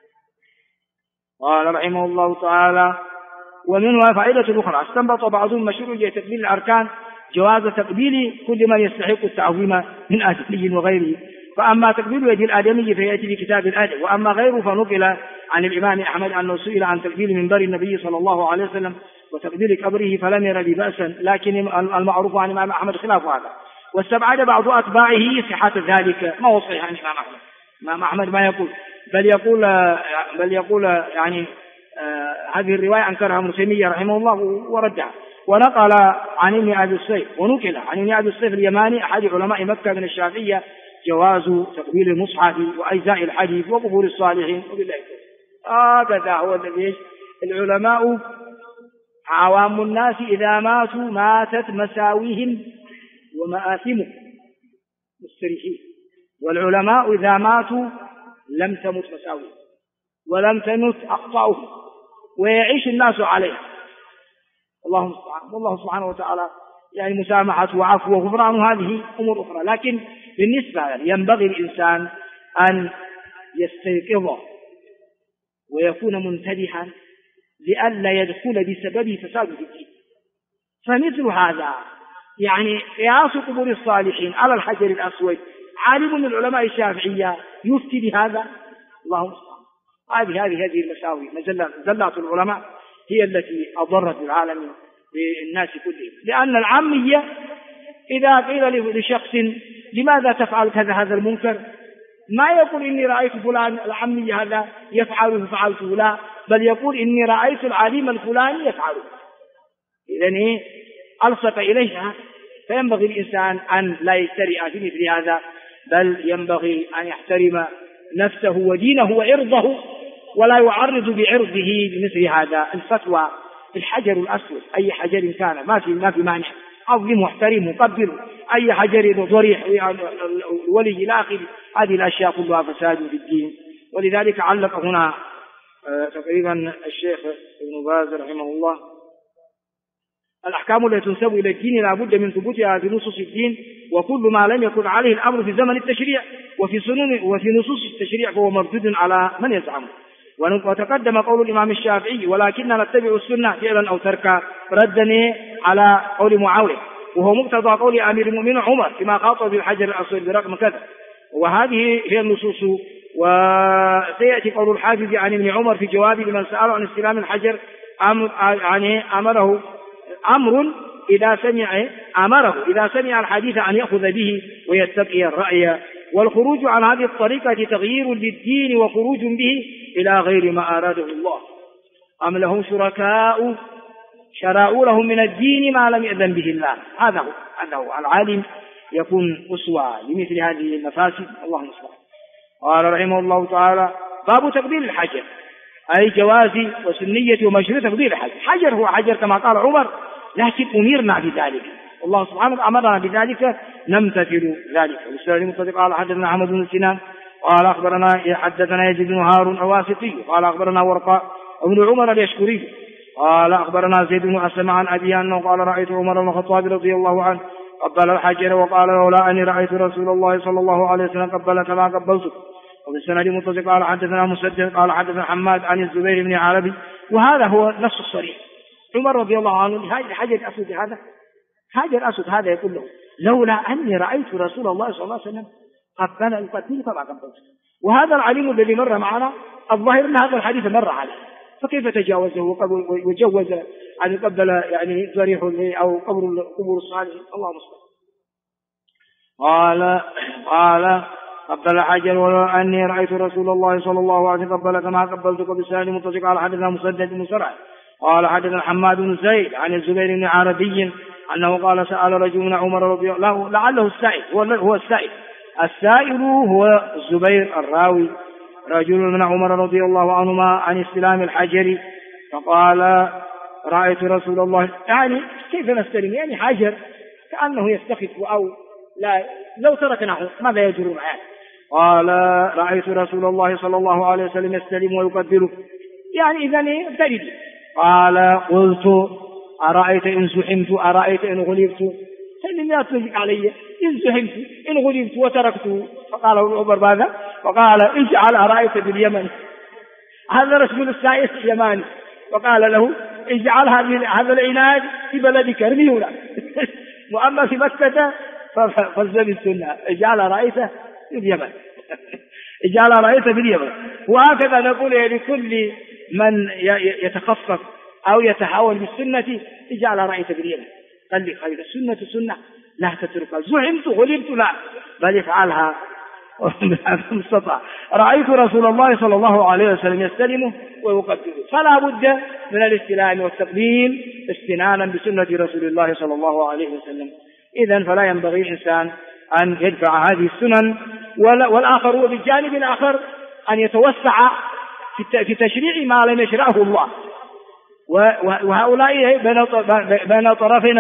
قال رحمه الله تعالى ومنها فائدة أخرى استنبط بعضهم مشروعية تقبيل الأركان، جواز تقبيل كل من يستحق التعظيم من آدمي وغيره. فأما تقبيل يد الآدمي فيأتي في كتاب الأدب، وأما غيره فنقل عن الإمام أحمد أنه سئل عن تقبيل منبر النبي صلى الله عليه وسلم وتقبيل قبره فلم ير بأسا، لكن المعروف عن الإمام أحمد خلاف هذا. واستبعد بعض أتباعه صحة ذلك، ما هو صحيح عن الإمام أحمد. الإمام أحمد ما يقول، بل يقول يعني هذه الرواية أنكرها ابن تيمية رحمه الله وردها. ونقل عن ابن أبي السيف ونقل عن ابن أبي السيف اليماني أحد علماء مكة من الشافعية جواز تقبيل المصحف وأجزاء الحديث وقبور الصالحين وبالله. هذا هو الذي العلماء عوام الناس إذا ماتوا ماتت مساويهم ومآثمهم مستريحين، والعلماء إذا ماتوا لم تمت مساويهم ولم تمت أخطاؤهم ويعيش الناس عليها. اللهم المستعان. والله سبحانه وتعالى يعني مسامحة وعفو وغفران هذه أمور أخرى. لكن بالنسبة ينبغي الإنسان أن يستيقظ ويكون منتبها لئلا يدخل بسبب فساد في الدين. فمثل هذا يعني قياس قبور الصالحين على الحجر الأسود، عالم من العلماء الشافعية يفتي بهذا. اللهم المستعان. هذه المساوي زلات العلماء هي التي أضرت العالم بالناس كلهم. لأن العامية إذا قيل لشخص لماذا تفعل كذا هذا المنكر ما يقول إني رأيت فلان العامية هذا يفعله فعلته، لا، بل يقول إني رأيت العليم الفلاني يفعله. إذن ألصق إليها. فينبغي الإنسان أن لا يسترئ في مثل هذا، بل ينبغي أن يحترم نفسه ودينه وعرضه ولا يعرض بعرضه بمثل هذا. الفتوى الحجر الأسود أي حجر كان ما في مانع، عظم واحترم وقبل أي حجر ضريح ولي إلى آخره. هذه الأشياء كلها فساد في الدين. ولذلك علق هنا تقريبا الشيخ ابن باز رحمه الله: الأحكام التي تنسب إلى الدين لا بد من ثبوتها في نصوص الدين، وكل ما لم يكن عليه الأمر في زمن التشريع وفي نصوص التشريع فهو مردود على من يزعمه. وتقدم قول الإمام الشافعي: ولكننا نتبع السنة فعلا أو تركا، ردا على قول معاوية، وهو مقتضى قول أمير المؤمنين عمر فيما خاطب بالحجر الأسود برقم كذا. وهذه هي النصوص. وسيأتي قول الحافظ عن ابن عمر في جوابه لمن سأل عن استلام الحجر أمره إذا سمع الحديث أن يأخذ به ويتقي الرأي. والخروج عن هذه الطريقة تغيير للدين وخروج به إلى غير ما أراده الله. أم لهم شركاء شرعوا لهم من الدين ما لم يأذن به الله. هذا هو العالم يكون أسوة لمثل هذه المفاسد. اللهم صل. قال رحمه الله تعالى: باب تقبيل الحجر، أي جواز وسنية ومشروع تقبيل الحجر. حجر هو حجر كما قال عمر، لكن أمرنا بذلك، الله سبحانه أمرنا بذلك نمتثل ذلك. والسؤال المصدق قال: حدثنا أحمد بن سنان قال حدثنا يزيد بن هارون الواسطي قال أخبرنا ورقاء ابن عمر اليشكري قال أخبرنا زيد بن أسلم عن أبيه أنه قال: رأيت عمر بن الخطاب رضي الله عنه قبل الحجر وقال: لولا أني رأيت رسول الله صلى الله عليه وسلم قبل كما قبلته. وبالسند المتصل قال: حدثنا مسدد قال حدثنا حماد عن الزبير بن عربي. وهذا هو نص الصريح. عمر رضي الله عنه هذا حجر أسود، هذا حجر أسود، هذا يقول له: لولا أني رأيت رسول الله صلى الله عليه وسلم قبل يقتله كما قبلته. وهذا العليم الذي مر معنا الظاهر أن هذا الحديث مر عليه، فكيف تجاوزه وجوز أن يقبل يعني ضريح أو قبور الصالحين؟ الله المستعان. قال قبل حجر: ولو أني رأيت رسول الله صلى الله عليه وسلم قبل كما قبلتك. بالسند المتصل قال: حدثنا مسدد بن مسرع قال حدثنا حماد بن زيد عن الزبير بن عربي أنه قال: سأل رجل عمر رضي الله عنه، لعله السائل هو السائل هو الزبير الراوي، رجل من عمر رضي الله عنهما عن استلام الحجر فقال: رأيت رسول الله. يعني كيف نستلم؟ يعني حجر كأنه يستخف أو لا، لو تركناه ماذا يجر معه؟ قال: رأيت رسول الله صلى الله عليه وسلم يستلم ويقبله. يعني إذن ابتدي. قال: قلت: أرأيت إن زحمت أرأيت إن غلبت؟ سلم لا تلجك علي، إن زحمت إن غلبت وتركته. فقال عمر ماذا؟ وقال: اجعل أرأيت باليمن. هذا رسول السائس اليماني، وقال له: اجعل هذا العناد في بلدك ارميه. وأما في مكة فالزم السنة، اجعل أرأيت باليمن. اجعل أرأيت باليمن. وهكذا نقول لكل من يتخفف أو يتحاول بالسنة: اجعل أرأيت باليمن. خلي السنة سنة لا تتركها. زحمت غلبت لا، بل افعلها مستطاع. رأيت رسول الله صلى الله عليه وسلم يستلمه ويقبله، فلا بد من الاستلام والتقبيل استنانا بسنة رسول الله صلى الله عليه وسلم. إذن فلا ينبغي الإنسان أن يدفع هذه السنن. والآخر هو بالجانب الآخر أن يتوسع في تشريع ما لم يشرعه الله. وهؤلاء بين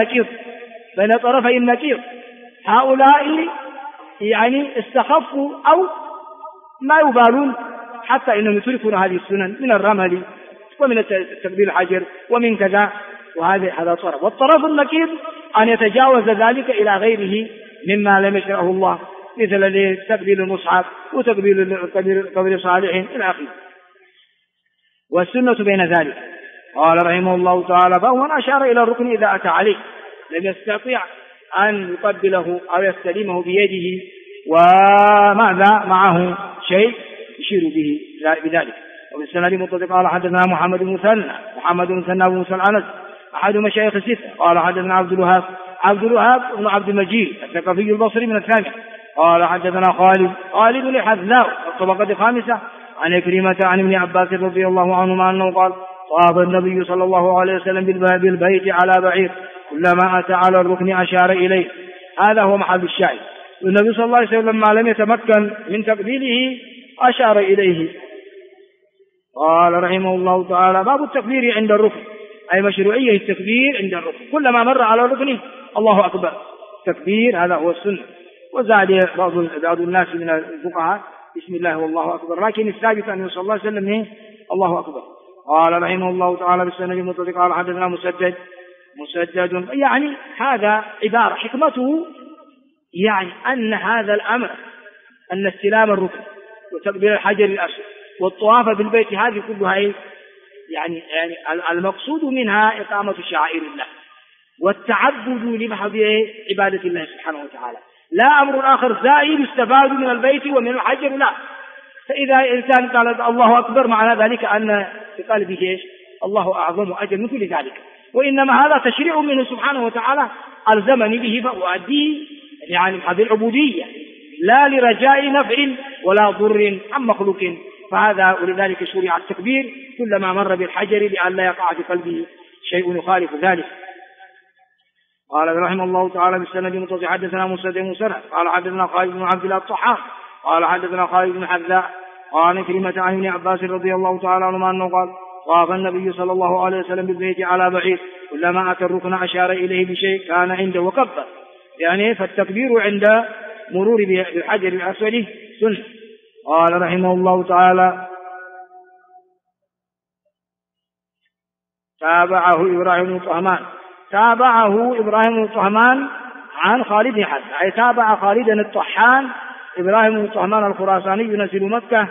طرفي النقيض، هؤلاء يعني استخفوا أو ما يبالون حتى إنهم يتركون هذه السنن من الرمل ومن تقبيل الحجر ومن كذا، وهذا طرف. والطرف النقيض أن يتجاوز ذلك إلى غيره مما لم يشرعه الله، مثل تقبيل المصحف وتقبيل قبر صالح إلى آخره. والسنة بين ذلك. قال رحمه الله تعالى: فمن أشار إلى الركن إذا أتى عليه لم يستطيع أن يقبله أو يستلمه بيده وماذا معه شيء يشير به بذلك. وبالسند متصل قال حدثنا محمد بن مثنى أبو موسى العنزي أحد مشايخ الستة قال حدثنا عبد الوهاب بن عبد المجيد الثقفي البصري من الثامن قال حدثنا خالد بن حذاء الطبقة الخامسة عن كريمة عن ابن عباس رضي الله عنهما أنه قال: طاف النبي صلى الله عليه وسلم بالبيت على بعير، كلما أتى على الركن أشار إليه. هذا هو محل الشاهد. والنبي صلى الله عليه وسلم لما لم يتمكن من تقبيله أشار إليه. قال رحمه الله تعالى: باب التكبير عند الركن، أي مشروعية التكبير عند الركن، كلما مر على الركن الله أكبر تكبير، هذا هو السنة. وزاد بعض الناس من الفقهاء بسم الله والله أكبر، لكن الثابت أن صلى الله عليه وسلم الله أكبر. قال رحمه الله تعالى بالسند المتصل قال حدثنا مسدد، يعني هذا عبارة حكمته يعني أن هذا الأمر، أن استلام الركن وتقبيل الحجر الأسود والطواف بالبيت هذه كلها يعني المقصود منها إقامة شعائر الله والتعبد لمحض عبادة الله سبحانه وتعالى، لا أمر آخر زائد يستفاد من البيت ومن الحجر، لا. فإذا إنسان قال الله أكبر معنى ذلك أن في قلبه الله أعظم وأجل من كل ذلك، وإنما هذا تشريع منه سبحانه وتعالى ألزمني به فأؤديه يعني هذه العبودية، لا لرجاء نفع ولا ضر عن مخلوق. فهذا ولذلك شرع التكبير كلما مر بالحجر لئلا يقع في قلبه شيء يخالف ذلك. قال رحمه الله تعالى بالسند المتصل حدثنا مسدد قال حدثنا خالد بن عبد الله الطحان قال حدثنا خالد بن حذاء قال كلمة عن ابن عباس رضي الله تعالى عنهما أنه قال: طاف النبي صلى الله عليه وسلم بالبيت على بعير، كلما أتى الركن أشار إليه بشيء كان عنده وكبر، يعني فالتكبير عند مرور بالحجر الأسود سنة. قال رحمه الله تعالى: تابعه إبراهيم بن طهمان عن خالد بن حذاء، أي تابع خالدا الطحان إبراهيم بن طهمان الخراساني ينزل مكة،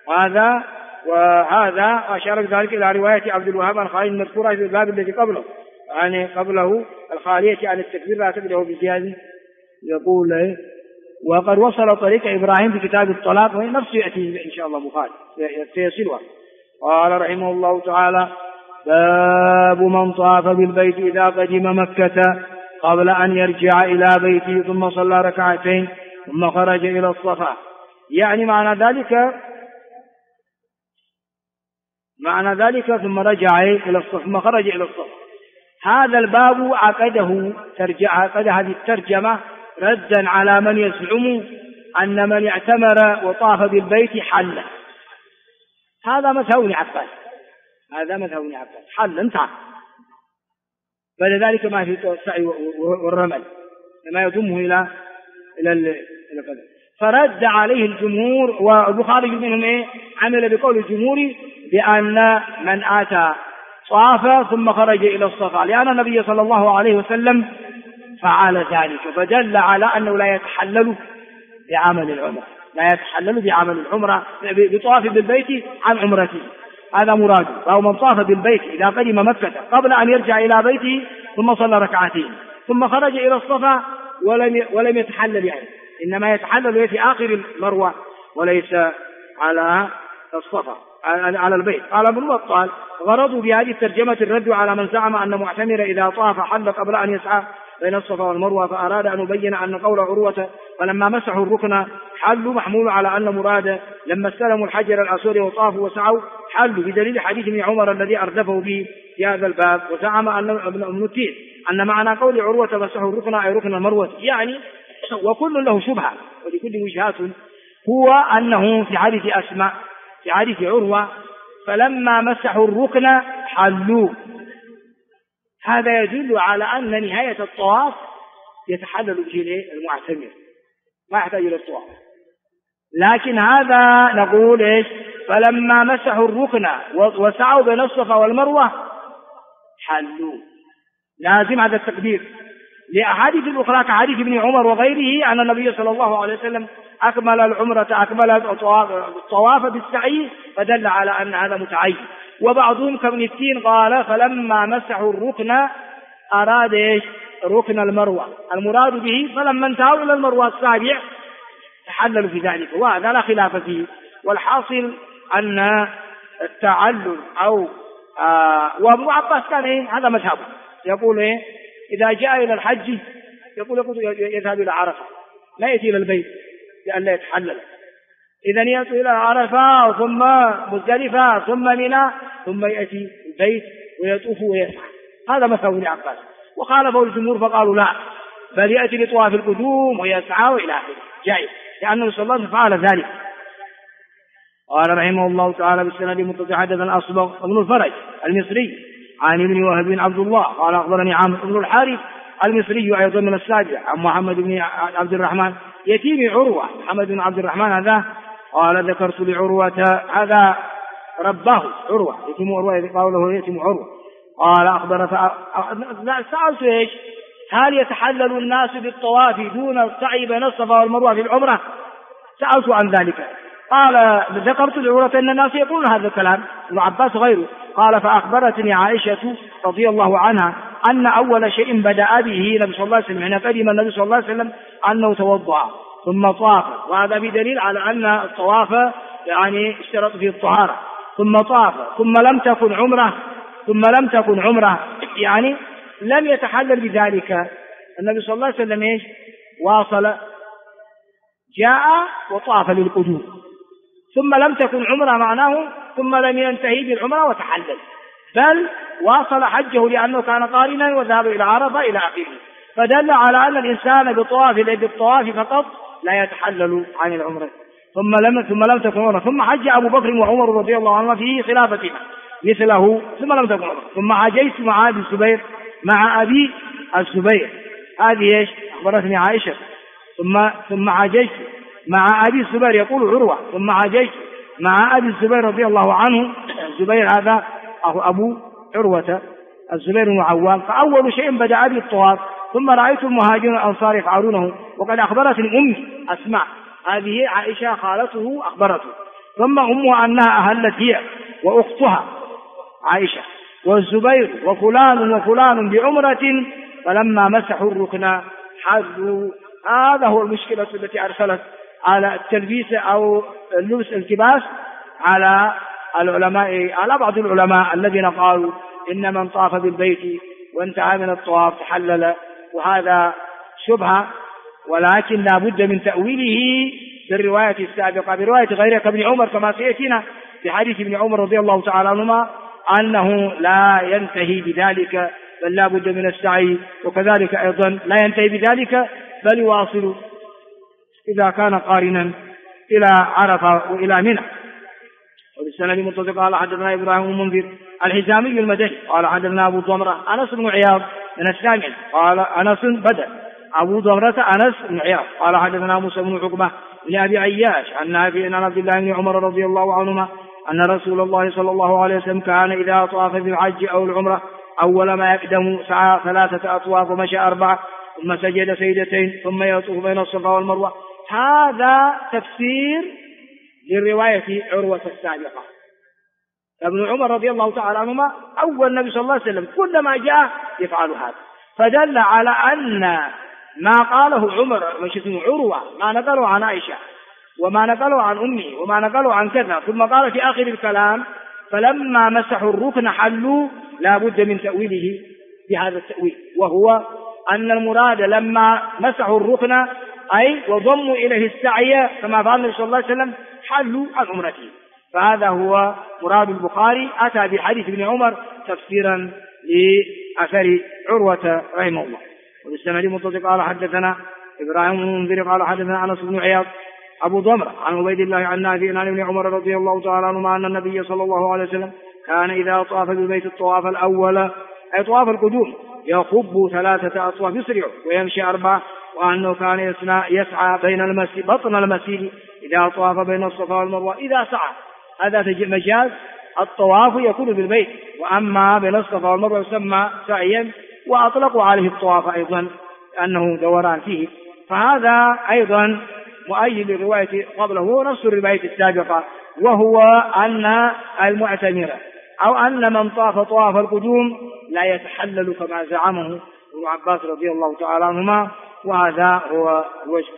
وهذا أشار بذلك إلى رواية عبد الوهاب عن خالد المذكورة في الباب الذي قبله، يعني قبله الخالية عن التكبير لا تبدأ بزيادة. يقول: وقد وصل طريق إبراهيم في كتاب الطلاق، وهي نفس يأتي إن شاء الله بخاري سيصلها. قال رحمه الله تعالى: باب من طاف بالبيت إذا قدم مكة قبل أن يرجع إلى بيته ثم صلى ركعتين ثم خرج إلى الصفا. يعني معنى ذلك ثم رجع إلى الصفا ثم خرج إلى الصفا. هذا الباب عقد هذه الترجمة ردا على من يزعم أن من اعتمر وطاف بالبيت حل. هذا مذهب ابن عباس، حل انتهى. فلذلك ما في السعي والرمل لما يضمه إلى القدر. فرد عليه الجمهور، والبخاري منهم عمل بقول الجمهور بأن من آتى طاف ثم خرج إلى الصفا، لأن النبي صلى الله عليه وسلم فعل ذلك، فدل على أنه لا يتحلل بعمل العمرة بطواف بالبيت عن عمرته. هذا مراده. فهو من طاف بالبيت إذا قدم مكة قبل أن يرجع إلى بيته ثم صلى ركعتين ثم خرج إلى الصفا ولم يتحلل، يعني إنما يتحلل في آخر المروة وليس على الصفا على البيت. قال ابن بطال: غرضوا بهذه الترجمة الرد على من زعم أن معتمر إذا طاف حل قبل أن يسعى بين الصفا والمروة، فأراد أن يبين أن قول عروة فلما مسحوا الركن حلوا محمول على أن مراد لما استلموا الحجر الأسود وطافوا وسعوا حلوا، بدليل حديث ابن عمر الذي أردفه به في هذا الباب. وزعم أن ابن التين أن معنى قول عروة مسحوا الركن أي ركن المروة يعني، وكل له شبهة ولكل وجهات، هو أنه في حديث أسماء في حديث عروة فلما مسحوا الركن حلوا، هذا يدل على أن نهاية الطواف يتحلل به المعتمر ما يحتاج إلى الطواف. لكن هذا نقول إيش؟ فلما مسحوا الركن وسعوا بين الصفا والمروة حلوا، لازم هذا التقدير لأحاديث الأخرى كحديث ابن عمر وغيره أن النبي صلى الله عليه وسلم أكمل العمرة أكمل الطواف بالسعي، فدل على أن هذا متعين. وبعضهم كابن التين قال فلما مسحوا الركن أراد إيش؟ ركن المروة، المراد به فلما انتهوا إلى المروة السابع تحللوا في ذلك، وهذا لا خلاف فيه. والحاصل أن التعلل أو وابو عباس كان إيه؟ هذا مذهبه، يقول إيه؟ إذا جاء إلى الحج يقول يذهب إلى عرفة لا يأتي إلى البيت لأن لا يتحلل، إذا يأتي إلى عرفة ثم مزدلفة ثم منى ثم يأتي البيت ويطوف ويسعى، هذا مذهب ابن عباس. وخالفه الجمهور فقالوا لا، بل يأتي لطواف القدوم ويسعى وإلى آخره جائز، لأنه صلى الله عليه وسلم فعل ذلك. قال رحمه الله تعالى بالسند المتصل حدثنا أصبغ بن الفرج المصري عن ابن وهب بن عبد الله قال أخبرني عامر بن الحارث المصري أيضا من السابع عن محمد بن عبد الرحمن يتيم عروة، محمد بن عبد الرحمن هذا قال ذكرت لعروة هذا رباه عروة يتيم عروة قال له يتيم عروة قال أخبر سألت إيش؟ هل يتحلل الناس بالطواف دون السعي بين الصفا والمروة في العمرة؟ سألت عن ذلك. قال ذكرت لعروة أن الناس يقولون هذا الكلام، ابن عباس غيره. قال فأخبرتني عائشة رضي الله عنها أن أول شيء بدأ به النبي صلى الله عليه وسلم حين قدم النبي صلى الله عليه وسلم أنه توضأ ثم طاف، وهذا بدليل على أن الطواف يعني اشترط فيه الطهارة، ثم طاف ثم لم تكن عمره يعني لم يتحلل بذلك. النبي صلى الله عليه وسلم ايش؟ واصل جاء وطاف للقدوم، ثم لم تكن عمره معناه ثم لم ينتهي بالعمره وتحلل، بل واصل حجه لأنه كان قارنا وذهب إلى عرفة إلى آخره، فدل على أن الإنسان بالطواف فقط لا يتحلل عن العمرة. ثم لم تكن عمره، ثم حج أبو بكر وعمر رضي الله عنهما في خلافتهما مثله، ثم لم تكن عمره. ثم حجيت مع أبي الزبير مع أبي الزبير، هذه ايش؟ أخبرتني عائشة. ثم حجيت مع أبي الزبير يقول عروة، ثم حجيت مع أبي الزبير رضي الله عنه، الزبير هذا أبو عروة الزبير بن عوام. فأول شيء بدأ بالطواف، ثم رأيت المهاجرين الأنصار يفعلونه، وقد أخبرتني أمي أسماء هذه عائشة خالته أخبرته، ثم أمها أنها أهلت هي وأختها عائشة والزبير وفلان بعمرة، فلما مسحوا الركن حلوا. هذا هو المشكلة التي أرسلت على التلبيس أو اللبس الكباس على العلماء، على بعض العلماء الذين قالوا إن من طاف بالبيت وانتهى من الطواف تحلل، وهذا شبهة، ولكن لا بد من تأويله بالرواية السابقة برواية غيره كابن عمر كما سيأتينا في حديث ابن عمر رضي الله تعالى عنهما أنه لا ينتهي بذلك بل لا بد من السعي، وكذلك أيضا لا ينتهي بذلك بل يواصل إذا كان قارنا إلى عرفة وإلى منى. وبالسند المتصل قال حدثنا إبراهيم المنذر الحزامي المدني قال حدثنا أبو ضمرة أنس بن عياض من السامع قال أنس بدأ أبو ضمرة أنس بن عياض قال حدثنا موسى بن عقبة بن أبي عياش عن نافع عن عبد الله بن عمر رضي الله عنهما أن رسول الله صلى الله عليه وسلم كان إذا طاف بالحج أو العمرة أول ما يقدم سعى 3 أطواف ومشى 4 ثم سجد سجدتين ثم يطوف بين الصفا والمروة. هذا تفسير للرواية عروة السابقة. ابن عمر رضي الله تعالى عنهما أول النبي صلى الله عليه وسلم كلما جاء يفعل هذا، فدل على أن ما قاله عروة ما نقله عن عائشة وما نقله عن أمي وما نقله عن كذا، ثم قال في آخر الكلام فلما مسحوا الركن حلوا، لا بد من تأويله بهذا التأويل، وهو أن المراد لما مسحوا الركن أي وضموا إليه السعي كما فعل النبي صلى الله عليه وسلم حلوا عن عمرته. فهذا هو مراد البخاري، أتى بحديث ابن عمر تفسيرا لأثر عروة رحمه الله. وبالسند المتصل قال حدثنا إبراهيم بن المنذر قال حدثنا أنس بن عياض أبو ضمرة عن عبيد الله عن نافع عن ابن عمر رضي الله تعالى عنهما أن النبي صلى الله عليه وسلم كان إذا طاف بالبيت الطواف الأول أي طواف القدوم يخب 3 أطواف يسرع ويمشي 4، وأنه كان يسعى بين المسجد بطن المسجد إذا طاف بين الصفا والمروة إذا سعى. هذا مجاز، الطواف يكون بالبيت، وأما بين الصفا والمروة يسمى سعيا، وأطلقوا عليه الطواف أيضا أنه دوران فيه. فهذا أيضا مؤيد للرواية قبله، هو نفس الرواية السابقة، وهو أن المعتمر أو أن من طاف طواف القدوم لا يتحلل كما زعمه ابن عباس رضي الله تعالى عنهما، وهذا هو الوجه.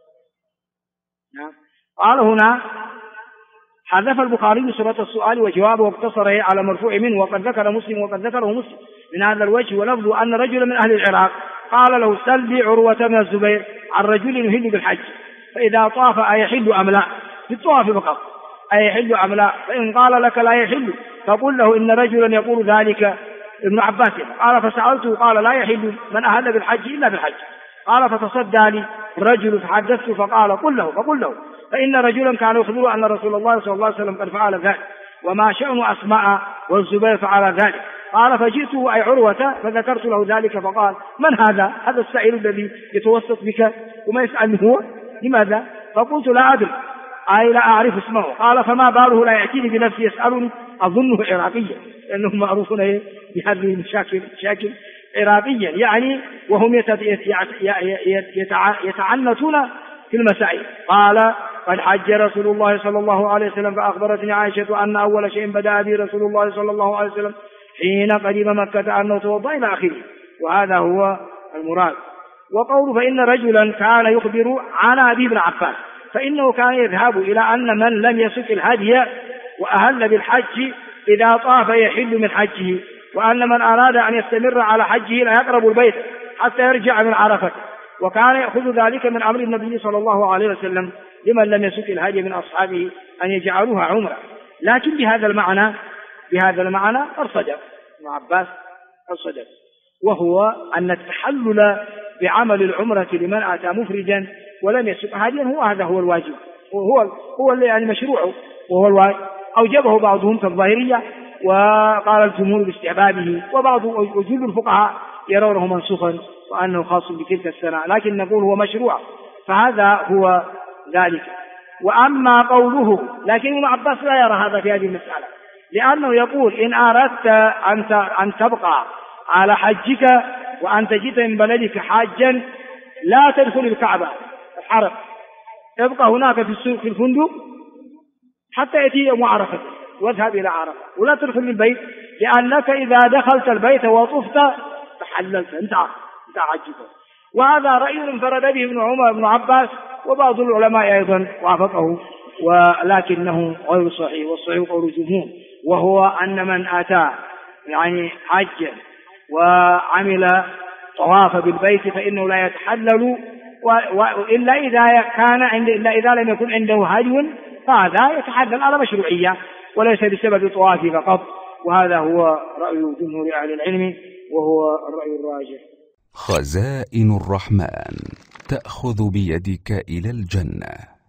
قال هنا حذف البخاري صورة السؤال وجوابه واقتصر على مرفوع منه، وقد ذكره مسلم من هذا الوجه، ولفظ أن رجلا من أهل العراق قال له سل بي عروة بن الزبير عن رجل يهل بالحج فإذا طاف أيحل أم لا، في الطواف فقط أيحل أم لا، فإن قال لك لا يحل فقل له إن رجلا يقول ذلك ابن عباس. قال فسألته قال لا يحل من أهل بالحج إلا بالحج. قال فتصدى لي الرجل فحدثته فقال قل له فإن رجلا كان يخبر أن رسول الله صلى الله عليه وسلم قد فعل ذلك، وما شأن أسماء والزبير فعل ذلك. قال فجئته أي عروة فذكرت له ذلك فقال من هذا السائل الذي يتوسط بك وما يسألني هو لماذا؟ فقلت لا أدري أي لا أعرف اسمه. قال فما باله لا يأتيني بنفسه يسألني أظنه عراقيا، لأنهم معروفون بهذه المشاكل عراقيا يعني، وهم يتعنتون في المسائل. قال قد حج رسول الله صلى الله عليه وسلم فأخبرتني عائشة أن أول شيء بدأ به رسول الله صلى الله عليه وسلم حين قدم مكة أنه توضأ إلى آخره، وهذا هو المراد. وقول فإن رجلا كان يخبر عن أبي بن عباس فإنه كان يذهب إلى أن من لم يسك الهدي وأهل بالحج إذا طاف يحل من حجه، وأن من أراد أن يستمر على حجه لا يقرب البيت حتى يرجع من عرفة، وكان يأخذ ذلك من أمر النبي صلى الله عليه وسلم لمن لم يسك الهدي من أصحابه أن يجعلوها عمرة. لكن بهذا المعنى أرصد ابن عباس أرصد، وهو أن التحلل بعمل العمرة لمن أتى مفردا ولم يسك هديا هذا هو الواجب، هو يعني مشروع، وهو الواجب أوجبه بعضهم كالظاهرية، وقال الجمهور باستحبابه، وبعض وجل الفقهاء يرونه منسوخا وأنه خاص بتلك السنة، لكن نقول هو مشروع، فهذا هو ذلك. وأما قوله لكن ابن عباس لا يرى هذا في هذه المسألة، لأنه يقول إن أردت أن تبقى على حجك وأنت جئت من بلدك حاجا لا تدخل الكعبة الحرم، ابقى هناك في الفندق حتى يأتي يوم عرفة واذهب إلى عرفة، ولا تدخل البيت، لأنك إذا دخلت البيت وطفت تحللت انت حجك. وهذا رأي انفرد به ابن عباس وبعض العلماء أيضا وافقه، ولكنه غير صحيح، والصحيح قول الجمهور، وهو أن من أتى يعني حج وعمل طواف بالبيت فإنه لا يتحلل إلا إذا لم يكن عنده هدي، فهذا يتحلل على مشروعية وليس بسبب طوافه فقط، وهذا هو رأي جمهور أهل العلم وهو الرأي الراجح. خزائن الرحمن تأخذ بيدك إلى الجنة.